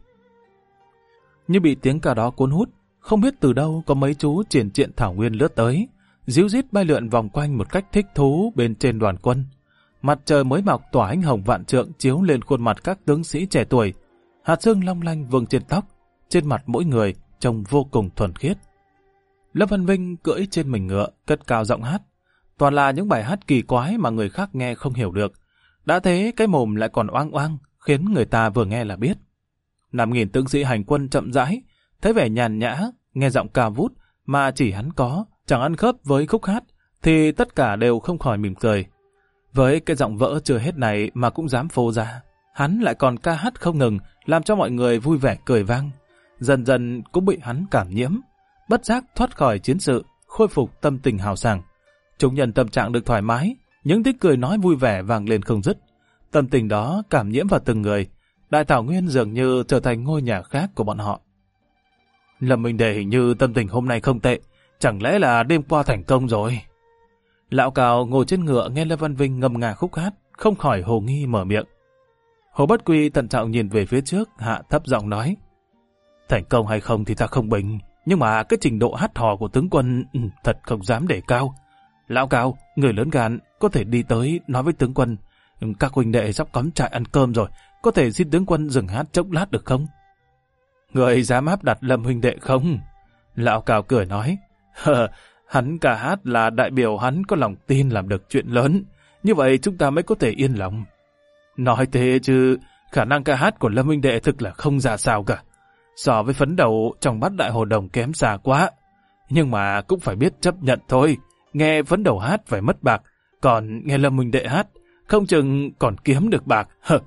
Như bị tiếng ca đó cuốn hút, không biết từ đâu có mấy chú triển triện Thảo Nguyên lướt tới, ríu rít bay lượn vòng quanh một cách thích thú bên trên đoàn quân. Mặt trời mới mọc tỏa ánh hồng vạn trượng chiếu lên khuôn mặt các tướng sĩ trẻ tuổi, hạt sương long lanh vương trên tóc, trên mặt mỗi người trông vô cùng thuần khiết. Lâm Văn Vinh cưỡi trên mình ngựa, cất cao giọng hát, toàn là những bài hát kỳ quái mà người khác nghe không hiểu được. Đã thế cái mồm lại còn oang oang, khiến người ta vừa nghe là biết. 5.000 tướng sĩ hành quân chậm rãi, thấy vẻ nhàn nhã, nghe giọng ca vút mà chỉ hắn có, chẳng ăn khớp với khúc hát, thì tất cả đều không khỏi mỉm cười. Với cái giọng vỡ chưa hết này mà cũng dám phô ra, hắn lại còn ca hát không ngừng, làm cho mọi người vui vẻ cười vang. Dần dần cũng bị hắn cảm nhiễm, bất giác thoát khỏi chiến sự, khôi phục tâm tình hào sảng. Chúng nhân tâm trạng được thoải mái, những tiếng cười nói vui vẻ vang lên không dứt. Tâm tình đó cảm nhiễm vào từng người, Đại Thảo Nguyên dường như trở thành ngôi nhà khác của bọn họ. Lâm Minh Đệ hình như tâm tình hôm nay không tệ, chẳng lẽ là đêm qua thành công rồi? Lão Cào ngồi trên ngựa nghe Lâm Văn Vinh ngâm nga khúc hát, không khỏi hồ nghi mở miệng. Hồ Bất Quy thận trọng nhìn về phía trước, hạ thấp giọng nói: thành công hay không thì ta không bình, nhưng mà cái trình độ hát hò của tướng quân thật không dám để cao. Lão Cao, người lớn gan, có thể đi tới nói với tướng quân, các huynh đệ sắp cắm trại ăn cơm rồi, có thể xin tướng quân dừng hát chốc lát được không? Người dám áp đặt Lâm huynh đệ không? Lão Cao cười nói, hắn ca hát là đại biểu hắn có lòng tin làm được chuyện lớn, như vậy chúng ta mới có thể yên lòng. Nói thế chứ, khả năng ca hát của Lâm huynh đệ thực là không ra sao cả. So với phấn đầu trong bát đại hồ đồng kém xa quá. Nhưng mà cũng phải biết chấp nhận thôi. Nghe phấn đầu hát phải mất bạc, còn nghe Lâm huynh đệ hát, không chừng còn kiếm được bạc.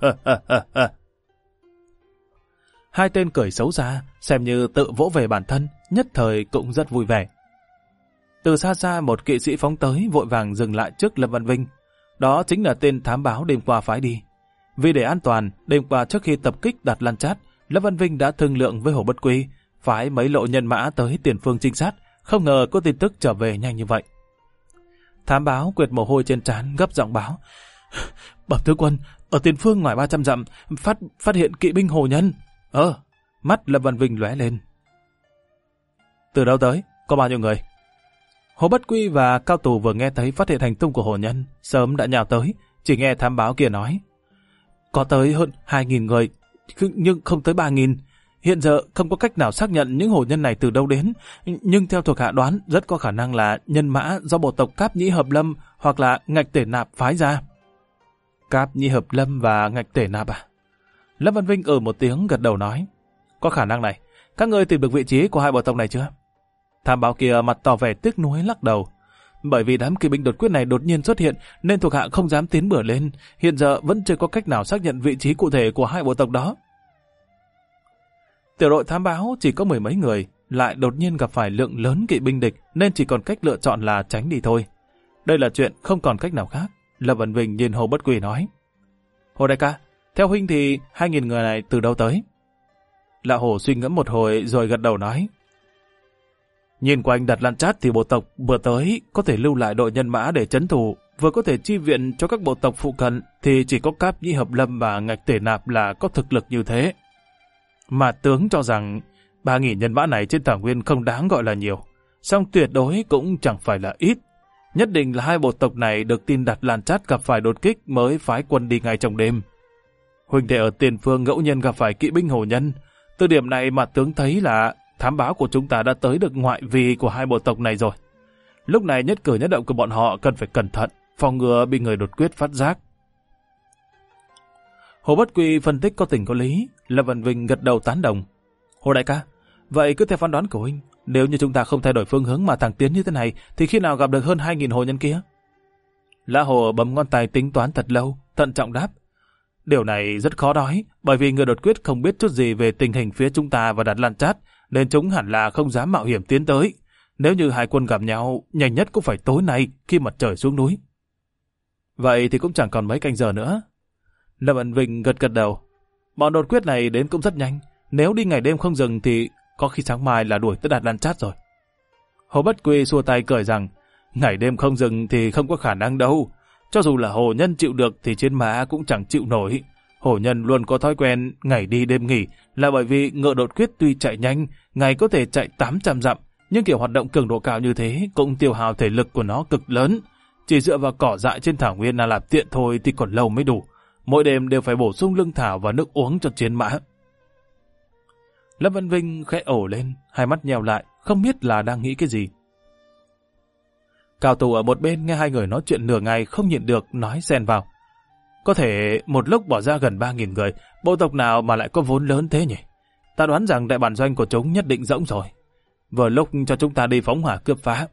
Hai tên cười xấu xa, xem như tự vỗ về bản thân, nhất thời cũng rất vui vẻ. Từ xa xa một kỵ sĩ phóng tới, vội vàng dừng lại trước Lâm Văn Vinh. Đó chính là tên thám báo đêm qua phái đi. Vì để an toàn, đêm qua trước khi tập kích Đạt Lan Chát, Lâm Văn Vinh đã thương lượng với Hồ Bất Quy, phái mấy lộ nhân mã tới tiền phương trinh sát, không ngờ có tin tức trở về nhanh như vậy. Thám báo quệt mồ hôi trên trán, gấp giọng báo: bẩm tướng quân, ở tiền phương ngoài 300 dặm, phát hiện kỵ binh hồ nhân. Mắt Lâm Văn Vinh lóe lên. Từ đâu tới? Có bao nhiêu người? Hồ Bất Quy và Cao Tù vừa nghe thấy phát hiện hành tung của hồ nhân, sớm đã nhào tới, chỉ nghe thám báo kia nói: có tới hơn 2.000 người, nhưng không tới 3.000. Hiện giờ không có cách nào xác nhận những hồ nhân này từ đâu đến, nhưng theo thuộc hạ đoán rất có khả năng là nhân mã do bộ tộc Cáp Nhĩ Hợp Lâm hoặc là Ngạch Tể Nạp phái ra. Cáp Nhĩ Hợp Lâm và Ngạch Tể Nạp à? Lâm Văn Vinh một tiếng gật đầu nói: có khả năng này. Các ngươi tìm được vị trí của hai bộ tộc này chưa? Thám báo kia mặt tỏ vẻ tiếc nuối lắc đầu. Bởi vì đám kỵ binh đột quyết này đột nhiên xuất hiện nên thuộc hạ không dám tiến bừa lên. Hiện giờ vẫn chưa có cách nào xác nhận vị trí cụ thể của hai bộ tộc đó. Tiểu đội thám báo chỉ có 10 mấy người, lại đột nhiên gặp phải lượng lớn kỵ binh địch nên chỉ còn cách lựa chọn là tránh đi thôi. Đây là chuyện không còn cách nào khác. Lâm Vân Vinh nhìn Hồ Bất Quỳ nói. Hồ đại ca, theo huynh thì 2.000 người này từ đâu tới? Lão Hồ suy ngẫm một hồi rồi gật đầu nói. Nhìn quanh Đạt Lan Chát thì bộ tộc vừa tới có thể lưu lại đội nhân mã để trấn thủ, vừa có thể chi viện cho các bộ tộc phụ cận, thì chỉ có Cáp Nhĩ Hợp Lâm và Ngạch Tể Nạp là có thực lực như thế. Mà tướng cho rằng 3.000 nhân mã này trên thảo nguyên không đáng gọi là nhiều, song tuyệt đối cũng chẳng phải là ít. Nhất định là hai bộ tộc này được tin Đạt Lan Chát gặp phải đột kích mới phái quân đi ngay trong đêm. Huynh đệ ở tiền phương ngẫu nhiên gặp phải kỵ binh hồ nhân, từ điểm này mà tướng thấy là thám báo của chúng ta đã tới được ngoại vi của hai bộ tộc này rồi. Lúc này nhất cử nhất động của bọn họ cần phải cẩn thận, phòng ngừa bị người đột quyết phát giác. Hồ Bất Quy phân tích có tình có lý, Lâm Vân Vinh gật đầu tán đồng. Hồ đại ca, vậy cứ theo phán đoán của huynh, nếu như chúng ta không thay đổi phương hướng mà thẳng tiến như thế này, thì khi nào gặp được hơn 2.000 hồ nhân kia? Lã Hồ bấm ngón tay tính toán thật lâu, thận trọng đáp. Điều này rất khó nói, bởi vì người đột quyết không biết chút gì về tình hình phía chúng ta và Đạt Lan Chát, nên chúng hẳn là không dám mạo hiểm tiến tới. Nếu như hai quân gặp nhau, nhanh nhất cũng phải tối nay khi mặt trời xuống núi. Vậy thì cũng chẳng còn mấy canh giờ nữa. Lâm Ẩn Vinh gật gật đầu. Bọn đột quyết này đến cũng rất nhanh, nếu đi ngày đêm không dừng thì có khi sáng mai là đuổi tới Đạt Lan Chát rồi. Hồ Bất Quy xua tay cười rằng, ngày đêm không dừng thì không có khả năng đâu. Cho dù là hồ nhân chịu được thì chiến mã cũng chẳng chịu nổi. Hồ nhân luôn có thói quen ngày đi đêm nghỉ, là bởi vì ngựa đột quyết tuy chạy nhanh, ngày có thể chạy 800 dặm, nhưng kiểu hoạt động cường độ cao như thế cũng tiêu hao thể lực của nó cực lớn. Chỉ dựa vào cỏ dại trên thảo nguyên là làm tiện thôi thì còn lâu mới đủ. Mỗi đêm đều phải bổ sung lương thảo và nước uống cho chiến mã. Lâm Văn Vinh khẽ ổ lên, hai mắt nheo lại, không biết là đang nghĩ cái gì. Cao thủ ở một bên nghe hai người nói chuyện nửa ngày không nhịn được, nói xen vào. Có thể một lúc bỏ ra gần 3.000 người, bộ tộc nào mà lại có vốn lớn thế nhỉ? Ta đoán rằng đại bản doanh của chúng nhất định rỗng rồi. Vừa lúc cho chúng ta đi phóng hỏa cướp phá.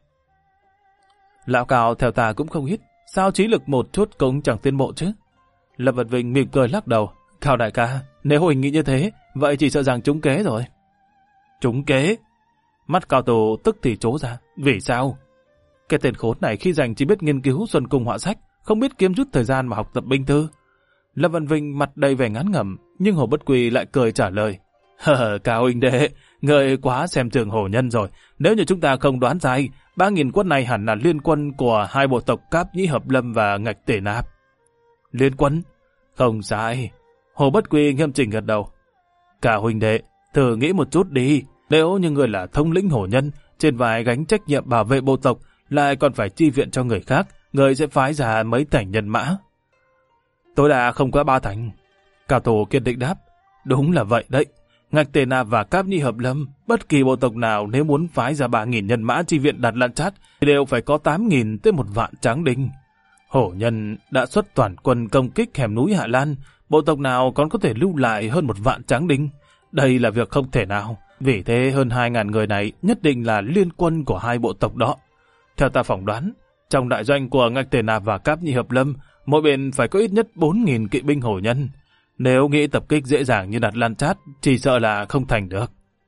Lão Cao theo ta cũng không ít, sao trí lực một chút cũng chẳng tiến bộ chứ? Lâm Vật Vinh mỉm cười lắc đầu. Cao đại ca, nếu Huỳnh nghĩ như thế, vậy chỉ sợ rằng trúng kế rồi. Trúng kế? Mắt Cao Tổ tức thì trố ra. Vì sao? Cái tên khốn này khi rảnh chỉ biết nghiên cứu xuân cung họa sách, không biết kiếm rút thời gian mà học tập binh thư. Lâm Văn Vinh mặt đầy vẻ ngán ngẩm, nhưng Hồ Bất Quy lại cười trả lời. Cao huynh đệ, người quá xem thường hồ nhân rồi. Nếu như chúng ta không đoán sai, 3.000 quân này hẳn là liên quân của hai bộ tộc Cáp Nhĩ Hợp Lâm và Ngạch Tể Nạp. Liên quân? Không sai. Hồ Bất Quy nghiêm chỉnh gật đầu. Cao huynh đệ, thử nghĩ một chút đi. Nếu như người là thống lĩnh hồ nhân, trên vai gánh trách nhiệm bảo vệ bộ tộc, lại còn phải chi viện cho người khác, người sẽ phái ra mấy thành nhân mã. Tối đa không quá 3 thành. Cao Tổ kiên định đáp. Đúng là vậy đấy. Ngạch Tể Nạp và Cáp Nhĩ Hợp Lâm, bất kỳ bộ tộc nào nếu muốn phái ra 3.000 nhân mã chi viện Đạt Lan Chát thì đều phải có 8.000 tới 1 vạn tráng đinh. Hổ nhân đã xuất toàn quân công kích hẻm núi Hạ Lan, bộ tộc nào còn có thể lưu lại hơn 1 vạn tráng đinh? Đây là việc không thể nào. Vì thế hơn 2.000 người này nhất định là liên quân của hai bộ tộc đó. Theo ta phỏng đoán, trong đại doanh của Ngạch Tể Nạp và Cáp Nhĩ Hợp Lâm, mỗi bên phải có ít nhất 4.000 kỵ binh hổ nhân. Nếu nghĩ tập kích dễ dàng như Đạt Lan Chát, chỉ sợ là không thành được.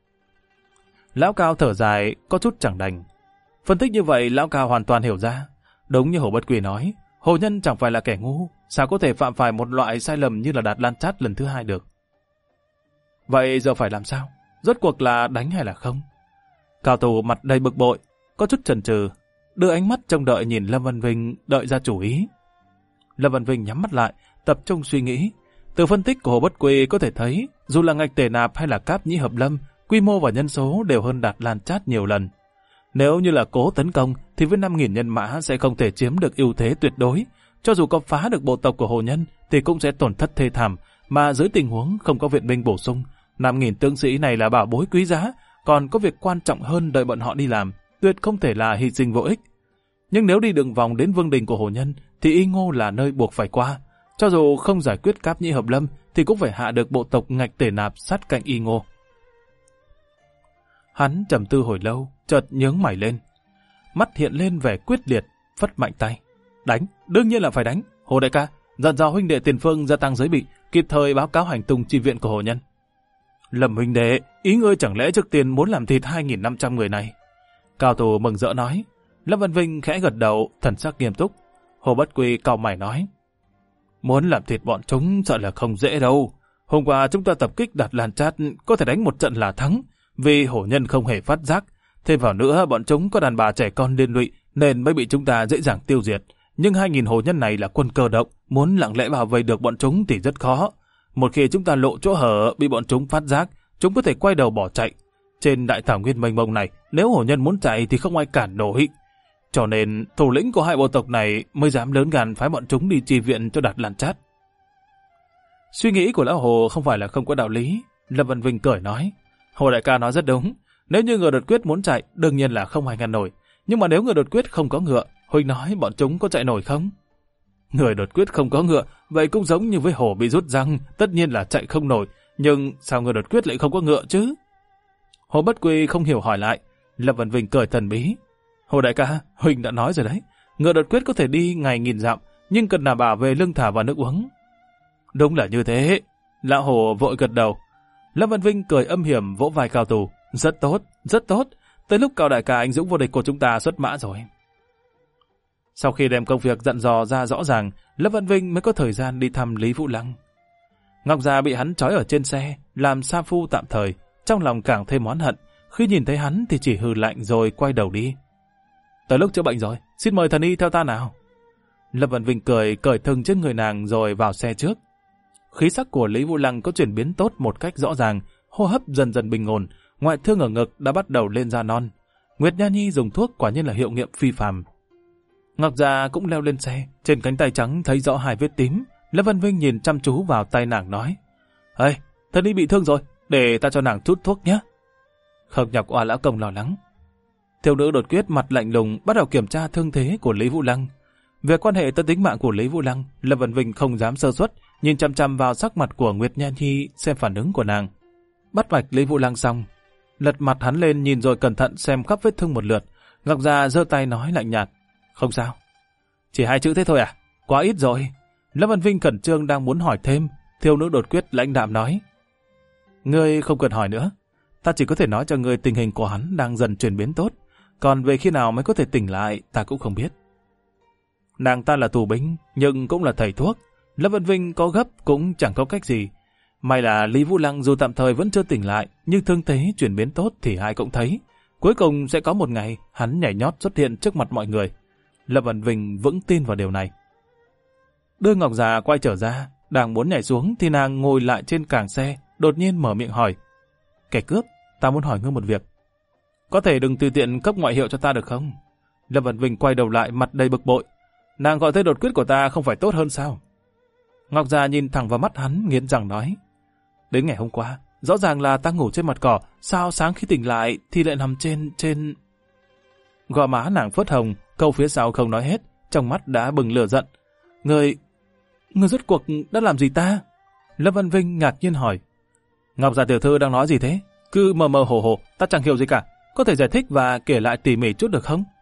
Lão Cao thở dài, có chút chẳng đành. Phân tích như vậy, Lão Cao hoàn toàn hiểu ra. Đúng như Hồ Bất Quy nói, hồ nhân chẳng phải là kẻ ngu, sao có thể phạm phải một loại sai lầm như là Đạt Lan Chát lần thứ 2 được. Vậy giờ phải làm sao? Rốt cuộc là đánh hay là không? Cao Tổ mặt đầy bực bội, có chút chần chừ, đưa ánh mắt trông đợi nhìn Lâm Văn Vinh đợi ra chủ ý. Lâm Văn Vinh nhắm mắt lại, tập trung suy nghĩ. Từ phân tích của Hồ Bất Quy có thể thấy, dù là Ngạch Tể Nạp hay là Cáp Nhĩ Hợp Lâm, quy mô và nhân số đều hơn Đạt Lan Chát nhiều lần. Nếu như là cố tấn công, thì với 5.000 nhân mã sẽ không thể chiếm được ưu thế tuyệt đối. Cho dù có phá được bộ tộc của hồ nhân, thì cũng sẽ tổn thất thê thảm, mà dưới tình huống không có viện binh bổ sung, 5.000 tướng sĩ này là bảo bối quý giá, còn có việc quan trọng hơn đợi bọn họ đi làm, tuyệt không thể là hy sinh vô ích. Nhưng nếu đi đường vòng đến vương đình của hồ nhân, thì Y Ngô là nơi buộc phải qua. Cho dù không giải quyết Cáp Nhĩ Hợp Lâm, thì cũng phải hạ được bộ tộc Ngạch Tể Nạp sát cạnh Y Ngô. Hắn trầm tư hồi lâu, chợt nhướng mày lên. Mắt hiện lên vẻ quyết liệt, phất mạnh tay. Đánh, đương nhiên là phải đánh. Hồ đại ca, dặn dò huynh đệ tiền phương gia tăng giới bị, kịp thời báo cáo hành tung chi viện của hồ nhân. Lâm huynh đệ, ý ngươi chẳng lẽ trước tiên muốn làm thịt 2.500 người này? Cao Tổ mừng rỡ nói. Lâm Văn Vinh khẽ gật đầu, thần sắc nghiêm túc. Hồ Bất Quy cau mày nói, muốn làm thịt bọn chúng sợ là không dễ đâu. Hôm qua chúng ta tập kích Đạt Lan Chát có thể đánh một trận là thắng, vì hổ nhân không hề phát giác. Thêm vào nữa bọn chúng có đàn bà trẻ con liên lụy nên mới bị chúng ta dễ dàng tiêu diệt. Nhưng 2.000 hổ nhân này là quân cơ động, muốn lặng lẽ bảo vệ được bọn chúng thì rất khó. Một khi chúng ta lộ chỗ hở bị bọn chúng phát giác, chúng có thể quay đầu bỏ chạy. Trên đại thảo nguyên mênh mông này, nếu hổ nhân muốn chạy thì không ai cản nổi. Cho nên thủ lĩnh của hai bộ tộc này mới dám lớn gan phái bọn chúng đi chi viện cho Đạt Lan Chát. Suy nghĩ của lão Hồ không phải là không có đạo lý. Lâm Văn Vinh cười nói, Hồ đại ca nói rất đúng. Nếu như người đột quyết muốn chạy, đương nhiên là không ai ngăn nổi. Nhưng mà nếu người đột quyết không có ngựa, Huynh nói bọn chúng có chạy nổi không? Người đột quyết không có ngựa, vậy cũng giống như với hổ bị rút răng, tất nhiên là chạy không nổi. Nhưng sao người đột quyết lại không có ngựa chứ? Hồ Bất Quy không hiểu hỏi lại. Lâm Văn Vinh cười thần bí. Hồ đại ca, Huynh đã nói rồi đấy. Ngựa đột quyết có thể đi ngày 1000 dặm, nhưng cần đảm bảo về lương thảo và nước uống. Đúng là như thế. Lão Hồ vội gật đầu. Lâm Văn Vinh cười âm hiểm vỗ vai Cao Tù. Rất tốt, rất tốt. Tới lúc Cao đại ca anh dũng vô địch của chúng ta xuất mã rồi. Sau khi đem công việc dặn dò ra rõ ràng, Lâm Văn Vinh mới có thời gian đi thăm Lý Vũ Lăng. Ngọc Già bị hắn trói ở trên xe, làm sa phu tạm thời, trong lòng càng thêm oán hận. Khi nhìn thấy hắn thì chỉ hừ lạnh rồi quay đầu đi. Tới lúc chữa bệnh rồi, xin mời thần y theo ta nào. Lâm Văn Vinh cười, cởi thừng trên người nàng rồi vào xe trước. Khí sắc của Lý Vũ Lăng có chuyển biến tốt một cách rõ ràng, hô hấp dần dần bình ổn, ngoại thương ở ngực đã bắt đầu lên da non. Nguyệt Nha Nhi dùng thuốc quả nhiên là hiệu nghiệm phi phàm. Ngọc Già cũng leo lên xe, trên cánh tay trắng thấy rõ 2 vết tím. Lâm Văn Vinh nhìn chăm chú vào tay nàng nói, ê, thần y bị thương rồi, để ta cho nàng chút thuốc nhé. Không nhọc Oa lão công lo lắng. Thiếu nữ đột quyết mặt lạnh lùng bắt đầu kiểm tra thương thế của Lý Vũ Lăng. Về quan hệ tới tính mạng của Lý Vũ Lăng, Lâm Văn Vinh không dám sơ suất, nhìn chăm chăm vào sắc mặt của Nguyệt Nha Nhi xem phản ứng của nàng. Bắt mạch Lý Vũ Lăng xong, lật mặt hắn lên nhìn rồi cẩn thận xem khắp vết thương một lượt. Ngọc Già giơ tay nói lạnh nhạt, không sao. Chỉ 2 chữ thế thôi à? Quá ít rồi. Lâm Văn Vinh khẩn trương đang muốn hỏi thêm, thiếu nữ đột quyết lãnh đạm nói, ngươi không cần hỏi nữa. Ta chỉ có thể nói cho ngươi tình hình của hắn đang dần chuyển biến tốt, còn về khi nào mới có thể tỉnh lại ta cũng không biết. Nàng ta là tù binh, nhưng cũng là thầy thuốc. Lâm Văn Vinh có gấp cũng chẳng có cách gì. May là Lý Vũ Lăng dù tạm thời vẫn chưa tỉnh lại, nhưng thương thế chuyển biến tốt thì ai cũng thấy. Cuối cùng sẽ có một ngày hắn nhảy nhót xuất hiện trước mặt mọi người. Lâm Văn Vinh vững tin vào điều này. Đưa Ngọc Già quay trở ra, đang muốn nhảy xuống thì nàng ngồi lại trên càng xe, đột nhiên mở miệng hỏi, kẻ cướp, ta muốn hỏi ngươi một việc. Có thể đừng tùy tiện cấp ngoại hiệu cho ta được không? Lâm Văn Vinh quay đầu lại mặt đầy bực bội. Nàng gọi tên đột quyết của ta không phải tốt hơn sao? Ngọc Già nhìn thẳng vào mắt hắn, nghiến răng nói, đến ngày hôm qua, rõ ràng là ta ngủ trên mặt cỏ, sao sáng khi tỉnh lại thì lại nằm trên... Gò má nàng phớt hồng, câu phía sau không nói hết, trong mắt đã bừng lửa giận. Người rốt cuộc đã làm gì ta? Lâm Văn Vinh ngạc nhiên hỏi. Ngọc Già tiểu thư đang nói gì thế? Cứ mờ mờ hồ hồ, ta chẳng hiểu gì cả. Có thể giải thích và kể lại tỉ mỉ chút được không?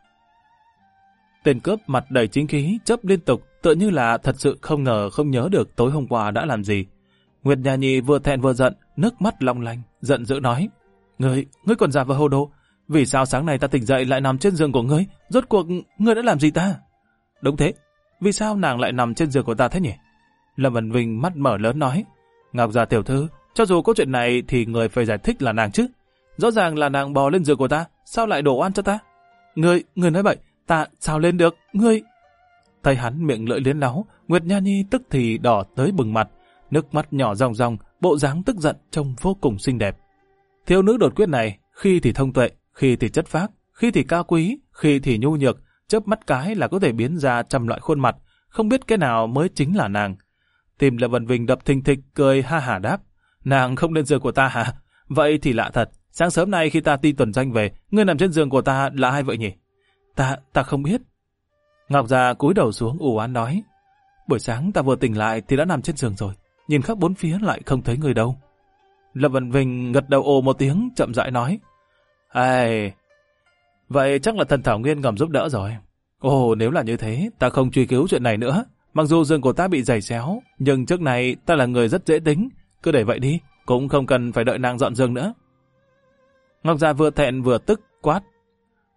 Tên cướp mặt đầy chính khí, chớp liên tục, tựa như là thật sự không ngờ không nhớ được tối hôm qua đã làm gì. Nguyệt Nha Nhi vừa thẹn vừa giận, nước mắt long lanh, giận dữ nói. Ngươi còn giả vờ hồ đồ. Vì sao sáng nay ta tỉnh dậy lại nằm trên giường của ngươi? Rốt cuộc ngươi đã làm gì ta? Đúng thế, vì sao nàng lại nằm trên giường của ta thế nhỉ? Lâm Văn Vinh mắt mở lớn nói. Ngọc Già tiểu thư, cho dù có chuyện này thì người phải giải thích là nàng chứ. Rõ ràng là nàng bò lên giường của ta, sao lại đổ oan cho ta? Ngươi nói bậy, ta sao lên được, ngươi... Thấy hắn miệng lưỡi liến láu, Nguyệt Nha Nhi tức thì đỏ tới bừng mặt, nước mắt nhỏ ròng ròng, bộ dáng tức giận trông vô cùng xinh đẹp. Thiếu nữ đột quyết này, khi thì thông tuệ, khi thì chất phác, khi thì cao quý, khi thì nhu nhược, chớp mắt cái là có thể biến ra trăm loại khuôn mặt, không biết cái nào mới chính là nàng. Tim Lâm Văn Vinh đập thình thịch, cười ha hả đáp, nàng không lên giường của ta hả? Vậy thì lạ thật, sáng sớm nay khi ta đi tuần danh về, ngươi nằm trên giường của ta là ai vậy nhỉ? Ta không biết. Ngọc Già cúi đầu xuống u oán nói, buổi sáng ta vừa tỉnh lại thì đã nằm trên giường rồi, nhìn khắp bốn phía lại không thấy người đâu. Lâm Văn Vinh gật đầu ồ một tiếng, chậm rãi nói, ai, vậy chắc là thần Thảo Nguyên ngầm giúp đỡ rồi. Ồ, nếu là như thế, ta không truy cứu chuyện này nữa. Mặc dù giường của ta bị giày xéo, nhưng trước này ta là người rất dễ tính, cứ để vậy đi, cũng không cần phải đợi nàng dọn giường nữa. Ngọc Già vừa thẹn vừa tức quát,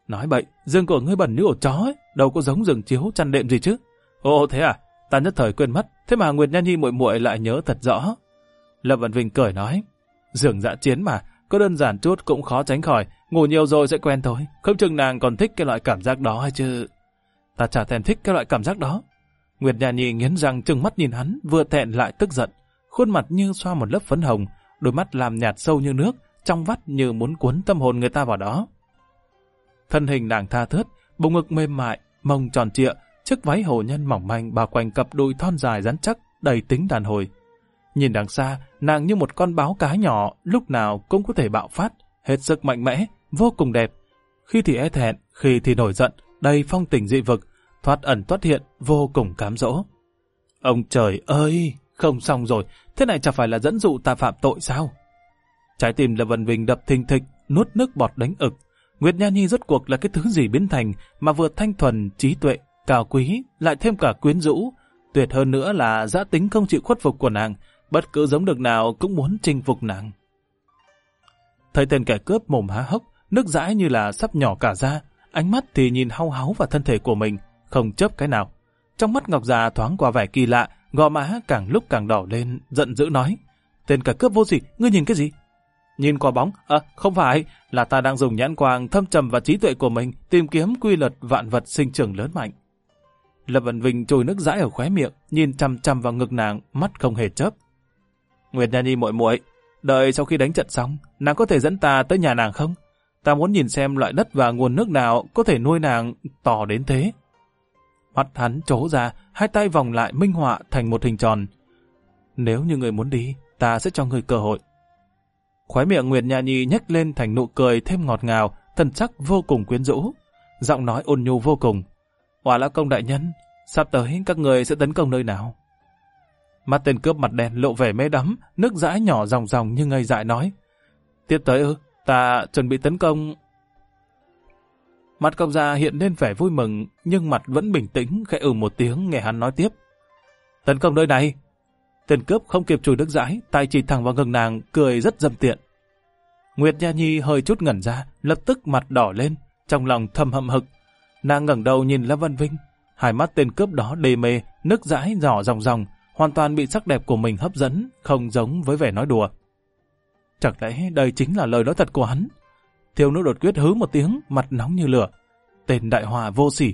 Nói bậy, giường của ngươi bẩn như ổ chó ấy, đâu có giống giường chiếu chăn đệm gì chứ. Ồ thế à, ta nhất thời quên mất, thế mà Nguyệt Nha Nhi muội muội lại nhớ thật rõ. Lâm Vân Vinh cười nói, giường dã chiến mà, có đơn giản chút cũng khó tránh khỏi, ngủ nhiều rồi sẽ quen thôi, không chừng nàng còn thích cái loại cảm giác đó hay chứ. Ta chả thèm thích cái loại cảm giác đó. Nguyệt Nha Nhi nghiến răng trừng mắt nhìn hắn, vừa thẹn lại tức giận, khuôn mặt như xoa một lớp phấn hồng, đôi mắt làm nhạt sâu như nước, trong vắt như muốn cuốn tâm hồn người ta vào đó. Thân hình nàng tha thướt, bụng ngực mềm mại, mông tròn trịa, chiếc váy hồ nhân mỏng manh bao quanh cặp đùi thon dài rắn chắc, đầy tính đàn hồi. Nhìn đằng xa, nàng như một con báo cá nhỏ, lúc nào cũng có thể bạo phát, hết sức mạnh mẽ, vô cùng đẹp. Khi thì e thẹn, khi thì nổi giận, đầy phong tình dị vực, thoát ẩn thoát hiện, vô cùng cám dỗ. Ông trời ơi, không xong rồi, thế này chẳng phải là dẫn dụ ta phạm tội sao? Trái tim Lâm Vân Vinh đập thình thịch, nuốt nước bọt đánh ực. Nguyệt Nha Nhi rốt cuộc là cái thứ gì biến thành mà vừa thanh thuần, trí tuệ, cao quý, lại thêm cả quyến rũ. Tuyệt hơn nữa là dã tính không chịu khuất phục của nàng, bất cứ giống được nào cũng muốn chinh phục nàng. Thấy tên kẻ cướp mồm há hốc, nước dãi như là sắp nhỏ cả ra, ánh mắt thì nhìn hau háu vào thân thể của mình, không chớp cái nào. Trong mắt Ngọc Già thoáng qua vẻ kỳ lạ, gò má càng lúc càng đỏ lên, giận dữ nói, tên kẻ cướp vô sỉ, ngươi nhìn cái gì? Nhìn qua bóng, không phải, là ta đang dùng nhãn quang thâm trầm và trí tuệ của mình tìm kiếm quy luật vạn vật sinh trưởng lớn mạnh. Lâm Vân Vinh trôi nước dãi ở khóe miệng, nhìn chằm chằm vào ngực nàng, mắt không hề chớp. Nguyệt Nha Nhi muội muội, đợi sau khi đánh trận xong, nàng có thể dẫn ta tới nhà nàng không? Ta muốn nhìn xem loại đất và nguồn nước nào có thể nuôi nàng to đến thế. Mắt hắn trố ra, hai tay vòng lại minh họa thành một hình tròn. Nếu như người muốn đi, ta sẽ cho người cơ hội. Khóe miệng Nguyệt Nha Nhi nhếch lên thành nụ cười thêm ngọt ngào, thần sắc vô cùng quyến rũ, giọng nói ôn nhu vô cùng. Hỏa Lão Công đại nhân, sắp tới các người sẽ tấn công nơi nào? Mắt tên cướp mặt đen lộ vẻ mê đắm, nước dãi nhỏ ròng ròng như ngây dại nói. Tiếp tới ta chuẩn bị tấn công. Mặt Công Gia hiện lên vẻ vui mừng, nhưng mặt vẫn bình tĩnh, khẽ một tiếng nghe hắn nói tiếp. Tấn công nơi này. Tên cướp không kịp chùi nước dãi, tay chỉ thẳng vào ngực nàng, cười rất dâm tiện. Nguyệt Nha Nhi hơi chút ngẩn ra, lập tức mặt đỏ lên, trong lòng thầm hậm hực. Nàng ngẩng đầu nhìn Lâm Vân Vinh, hai mắt tên cướp đó đê mê, nước dãi nhỏ ròng ròng, hoàn toàn bị sắc đẹp của mình hấp dẫn, không giống với vẻ nói đùa. Chẳng lẽ đây chính là lời nói thật của hắn? Thiếu nữ đột quyết hứ một tiếng, mặt nóng như lửa. Tên đại hòa vô sỉ.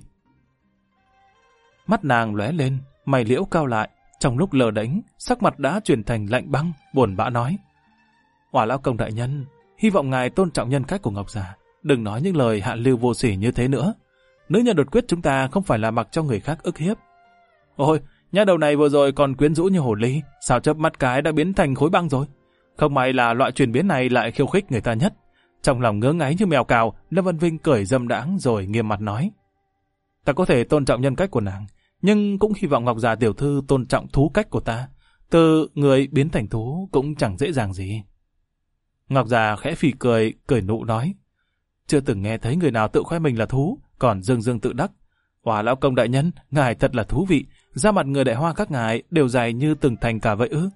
Mắt nàng lóe lên, mày liễu cao lại, trong lúc lờ đánh, sắc mặt đã chuyển thành lạnh băng, buồn bã nói. Hỏa Lão Công đại nhân, hy vọng ngài tôn trọng nhân cách của Ngọc Già, đừng nói những lời hạ lưu vô sỉ như thế nữa. Nữ nhân đột quyết chúng ta không phải là mặc cho người khác ức hiếp. Ôi, nhà đầu này vừa rồi còn quyến rũ như hồ ly, sao chớp mắt cái đã biến thành khối băng rồi? Không may là loại chuyển biến này lại khiêu khích người ta nhất. Trong lòng ngớ ngáy như mèo cào, Lâm Vân Vinh cười dâm đãng rồi nghiêm mặt nói. Ta có thể tôn trọng nhân cách của nàng, nhưng cũng hy vọng Ngọc Già tiểu thư tôn trọng thú cách của ta. Từ người biến thành thú cũng chẳng dễ dàng gì. Ngọc Già khẽ phì cười, cười nụ nói. Chưa từng nghe thấy người nào tự khoe mình là thú, còn dương dương tự đắc. Hỏa Lão Công đại nhân, ngài thật là thú vị, da mặt người đại hoa các ngài đều dài như từng thành cả vậy ư?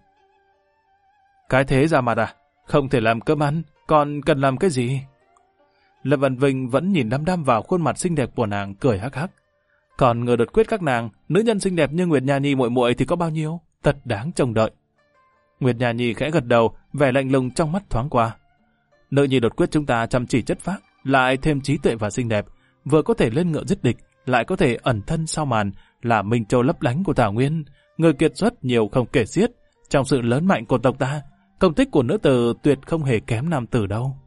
Cái thế da mặt à? Không thể làm cơm ăn, còn cần làm cái gì? Lâm Vân Vinh vẫn nhìn đăm đăm vào khuôn mặt xinh đẹp của nàng, cười hắc hắc. Còn người đột quyết các nàng, nữ nhân xinh đẹp như Nguyệt Nha Nhi muội muội thì có bao nhiêu, thật đáng trông đợi. Nguyệt Nha Nhi khẽ gật đầu, vẻ lạnh lùng trong mắt thoáng qua. Nữ nhi đột quyết chúng ta chăm chỉ chất phác, lại thêm trí tuệ và xinh đẹp, vừa có thể lên ngựa giết địch, lại có thể ẩn thân sau màn, là minh châu lấp lánh của Thảo Nguyên, người kiệt xuất nhiều không kể xiết. Trong sự lớn mạnh của tộc ta, công tích của nữ tử tuyệt không hề kém nam tử đâu.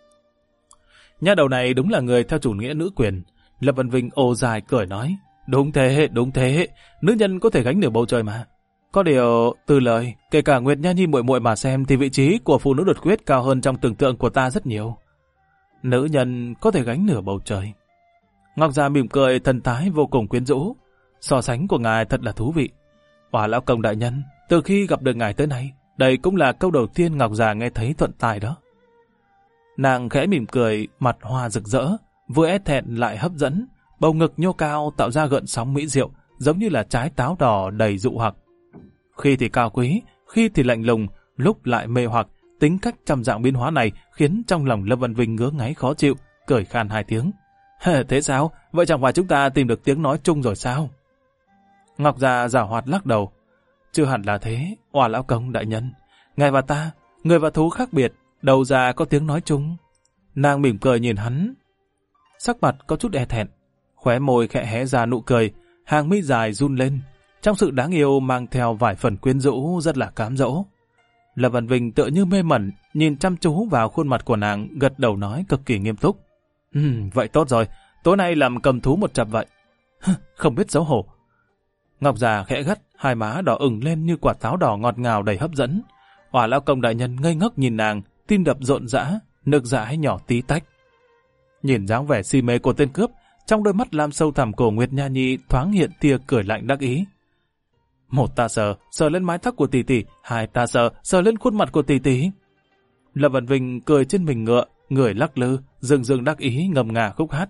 Nha đầu này đúng là người theo chủ nghĩa nữ quyền. Lâm Vân Vinh ồ dài cười nói. Đúng thế, nữ nhân có thể gánh nửa bầu trời mà. Có điều, từ lời, kể cả Nguyệt Nha Nhi muội muội mà xem thì vị trí của phụ nữ đột quyết cao hơn trong tưởng tượng của ta rất nhiều. Nữ nhân có thể gánh nửa bầu trời. Ngọc Già mỉm cười, thần thái vô cùng quyến rũ. So sánh của ngài thật là thú vị. Hỏa Lão Công đại nhân, từ khi gặp được ngài tới nay, đây cũng là câu đầu tiên Ngọc Già nghe thấy thuận tai đó. Nàng khẽ mỉm cười, mặt hoa rực rỡ, vừa e thẹn lại hấp dẫn, bầu ngực nhô cao tạo ra gợn sóng mỹ diệu, giống như là trái táo đỏ đầy dụ hoặc. Khi thì cao quý, khi thì lạnh lùng, lúc lại mê hoặc, tính cách trăm dạng biến hóa này khiến trong lòng Lâm Vân Vinh ngứa ngáy khó chịu, cười khan hai tiếng. Thế sao? Vậy chẳng phải chúng ta tìm được tiếng nói chung rồi sao? Ngọc Già giảo hoạt lắc đầu. Chưa hẳn là thế, Oà lão công đại nhân. Ngài và ta, người và thú khác biệt, đầu ra có tiếng nói chung. Nàng mỉm cười nhìn hắn. Sắc mặt có chút e thẹn, khóe môi khẽ hé ra nụ cười, hàng mi dài run lên. Trong sự đáng yêu mang theo vài phần quyến rũ rất là cám dỗ. Lâm Vân Vinh tựa như mê mẩn, nhìn chăm chú vào khuôn mặt của nàng, gật đầu nói cực kỳ nghiêm túc. Vậy tốt rồi, tối nay làm cầm thú một chập vậy. Không biết xấu hổ. Ngọc Già khẽ gắt, hai má đỏ ửng lên như quả táo đỏ ngọt ngào đầy hấp dẫn. Oà lão công đại nhân ngây ngốc nhìn nàng, tim đập rộn rã, nước dãi nhỏ tí tách. Nhìn dáng vẻ si mê của tên cướp, trong đôi mắt lam sâu thẳm của Nguyệt Nha Nhi thoáng hiện tia cười lạnh đắc ý. Một ta sờ lên mái tóc của tỷ tỷ, hai ta sờ lên khuôn mặt của tỷ tỷ. Lâm Vân Vinh cười trên mình ngựa, người lắc lư, dừng đắc ý ngầm ngà khúc hát.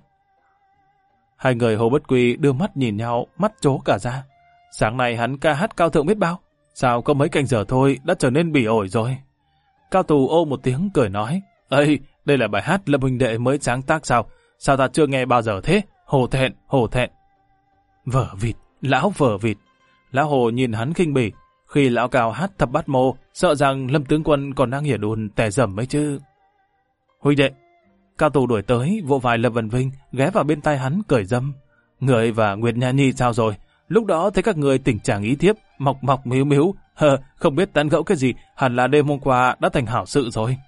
Hai người Hồ Bất Quy đưa mắt nhìn nhau, mắt trố cả ra. Sáng nay hắn ca hát cao thượng biết bao, sao có mấy canh giờ thôi đã trở nên bỉ ổi rồi. Cao Tù ô một tiếng cười nói, ây, đây là bài hát Lâm huynh đệ mới sáng tác sao? Sao ta chưa nghe bao giờ thế? Hổ thẹn. Vở vịt, lão vở vịt. Lão Hồ nhìn hắn khinh bỉ, khi lão Cao hát thập bát mô, sợ rằng Lâm tướng quân còn đang hiển ùn tè dầm mấy chứ. Huynh đệ, Cao Tù đuổi tới, vỗ vai Lâm Vân Vinh, ghé vào bên tai hắn cười dâm. Người và Nguyệt Nha Nhi sao rồi? Lúc đó thấy các người tình trạng ý thiếp, mọc miếu, không biết tán gẫu cái gì, hẳn là đêm hôm qua đã thành hảo sự rồi.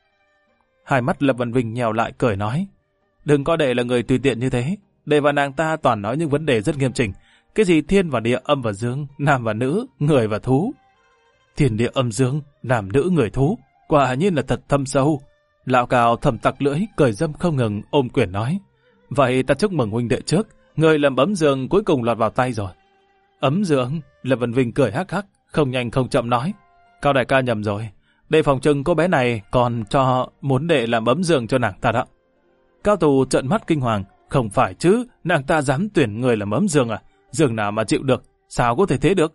Hai mắt Lâm Vân Vinh nhèo lại cười nói, đừng coi đệ là người tùy tiện như thế, đệ và nàng ta toàn nói những vấn đề rất nghiêm chỉnh. Cái gì thiên và địa, âm và dương, nam và nữ, người và thú. Thiên địa âm dương, nam nữ người thú, quả nhiên là thật thâm sâu. Lão Cao thầm tặc lưỡi, cười dâm không ngừng, ôm quyền nói, vậy ta chúc mừng huynh đệ trước, người làm ấm giường cuối cùng lọt vào tay rồi. Ấm giường? Lâm Vân Vinh cười hắc hắc, không nhanh không chậm nói, Cao đại ca nhầm rồi, đệ phòng trừng cô bé này còn muốn đệ làm ấm giường cho nàng ta đó. Cao Tù trợn mắt kinh hoàng, không phải chứ, nàng ta dám tuyển người làm ấm giường à? Giường nào mà chịu được, sao có thể thế được?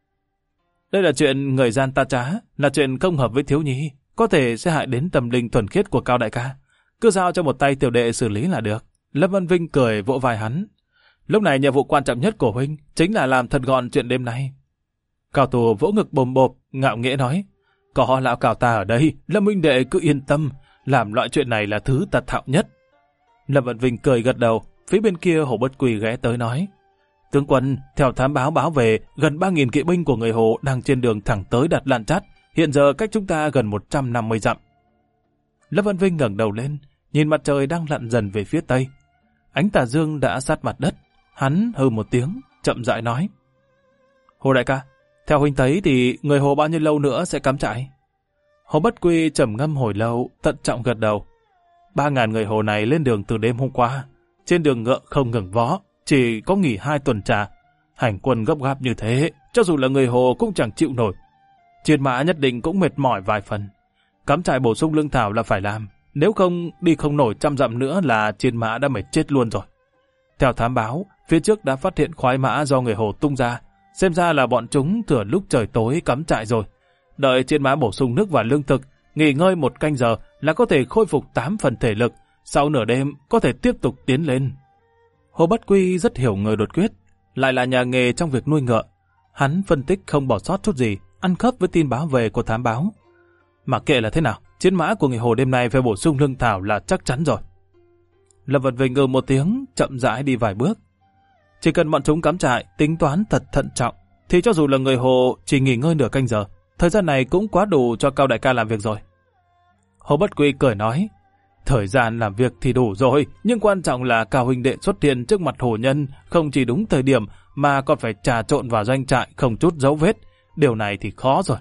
Đây là chuyện người gian ta trá, là chuyện không hợp với thiếu nhi, có thể sẽ hại đến tâm linh thuần khiết của Cao đại ca. Cứ giao cho một tay tiểu đệ xử lý là được. Lâm Vân Vinh cười vỗ vai hắn. Lúc này nhiệm vụ quan trọng nhất của huynh chính là làm thật gọn chuyện đêm nay. Cao Tù vỗ ngực bồm bộp, ngạo nghễ nói, có lão Cao ta ở đây, Lâm huynh đệ cứ yên tâm, làm loại chuyện này là thứ ta thạo nhất. Lâm Vân Vinh cười gật đầu, phía bên kia Hồ Bất Quy ghé tới nói, tướng quân, theo thám báo về, gần 3.000 kỵ binh của người Hồ đang trên đường thẳng tới Đặt Lan Chát, hiện giờ cách chúng ta gần 150 dặm. Lâm Vân Vinh ngẩng đầu lên, nhìn mặt trời đang lặn dần về phía tây. Ánh tà dương đã sát mặt đất, hắn hừ một tiếng, chậm rãi nói, Hồ đại ca, theo huynh thấy thì người Hồ bao nhiêu lâu nữa sẽ cắm trại? Hồ Bất Quy trầm ngâm hồi lâu, thận trọng gật đầu. 3.000 người Hồ này lên đường từ đêm hôm qua, trên đường ngựa không ngừng vó, chỉ có nghỉ 2 tuần trà. Hành quân gấp gáp như thế, cho dù là người Hồ cũng chẳng chịu nổi. Chiến mã nhất định cũng mệt mỏi vài phần. Cắm trại bổ sung lương thảo là phải làm, nếu không đi không nổi 100 dặm nữa là chiến mã đã mệt chết luôn rồi. Theo thám báo, phía trước đã phát hiện khoái mã do người Hồ tung ra, xem ra là bọn chúng thừa lúc trời tối cắm trại rồi. Đợi chiến mã bổ sung nước và lương thực, nghỉ ngơi 1 canh giờ là có thể khôi phục 8 phần thể lực, sau nửa đêm có thể tiếp tục tiến lên. Hồ Bất Quy rất hiểu người đột quyết, lại là nhà nghề trong việc nuôi ngựa. Hắn phân tích không bỏ sót chút gì, ăn khớp với tin báo về của thám báo. Mà kệ là thế nào, chiến mã của người Hồ đêm nay phải bổ sung lương thảo là chắc chắn rồi. Lâm Vật Vinh ngừ một tiếng, chậm rãi đi vài bước. Chỉ cần bọn chúng cắm trại, tính toán thật thận trọng, thì cho dù là người Hồ chỉ nghỉ ngơi nửa canh giờ, thời gian này cũng quá đủ cho Cao đại ca làm việc rồi. Hồ Bất Quy cười nói, thời gian làm việc thì đủ rồi, nhưng quan trọng là Cao huynh đệ xuất hiện trước mặt hồ nhân, không chỉ đúng thời điểm mà còn phải trà trộn vào doanh trại không chút dấu vết. Điều này thì khó rồi.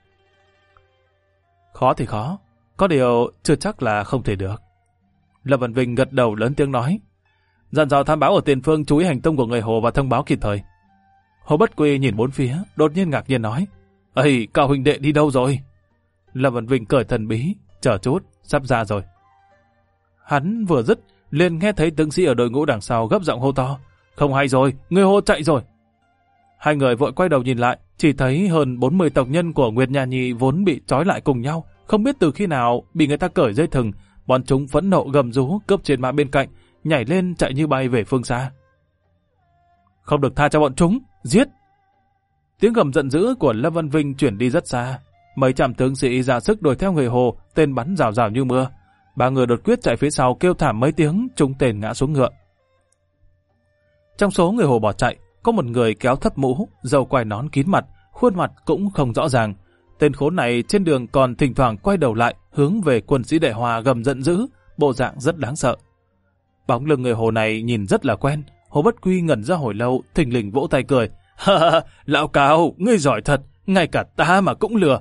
Khó thì khó, có điều chưa chắc là không thể được. Lâm Văn Vinh gật đầu lớn tiếng nói, dặn dò thám báo ở tiền phương chú ý hành tung của người Hồ và thông báo kịp thời. Hồ Bất Quy nhìn bốn phía, đột nhiên ngạc nhiên nói, ây, Cao huynh đệ đi đâu rồi? Lâm Văn Vinh cười thần bí, chờ chút, sắp ra rồi. Hắn vừa dứt, liền nghe thấy tướng sĩ ở đội ngũ đằng sau gấp giọng hô to, không hay rồi, người Hồ chạy rồi. Hai người vội quay đầu nhìn lại, chỉ thấy hơn 40 tộc nhân của Nguyệt Nha Nhi vốn bị trói lại cùng nhau, không biết từ khi nào bị người ta cởi dây thừng, bọn chúng phẫn nộ gầm rú cướp trên mã bên cạnh, nhảy lên chạy như bay về phương xa. Không được tha cho bọn chúng, giết! Tiếng gầm giận dữ của Lâm Văn Vinh chuyển đi rất xa. Mấy trăm tướng sĩ ra sức đuổi theo người Hồ, tên bắn rào rào như mưa. Ba người đột quyết chạy phía sau kêu thảm mấy tiếng, chúng tên ngã xuống ngựa. Trong số người Hồ bỏ chạy, có một người kéo thấp mũ, râu quai nón kín mặt, khuôn mặt cũng không rõ ràng. Tên khốn này trên đường còn thỉnh thoảng quay đầu lại, hướng về quân sĩ Đại Hòa gầm giận dữ, bộ dạng rất đáng sợ. Bóng lưng người Hồ này nhìn rất là quen. Hồ Bất Quy ngẩn ra hồi lâu, thình lình vỗ tay cười. Ha ha, lão Cao, ngươi giỏi thật, ngay cả ta mà cũng lừa.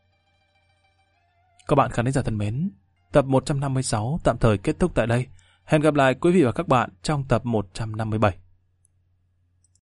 Các bạn khán giả thân mến, tập 156 tạm thời kết thúc tại đây. Hẹn gặp lại quý vị và các bạn trong tập 157.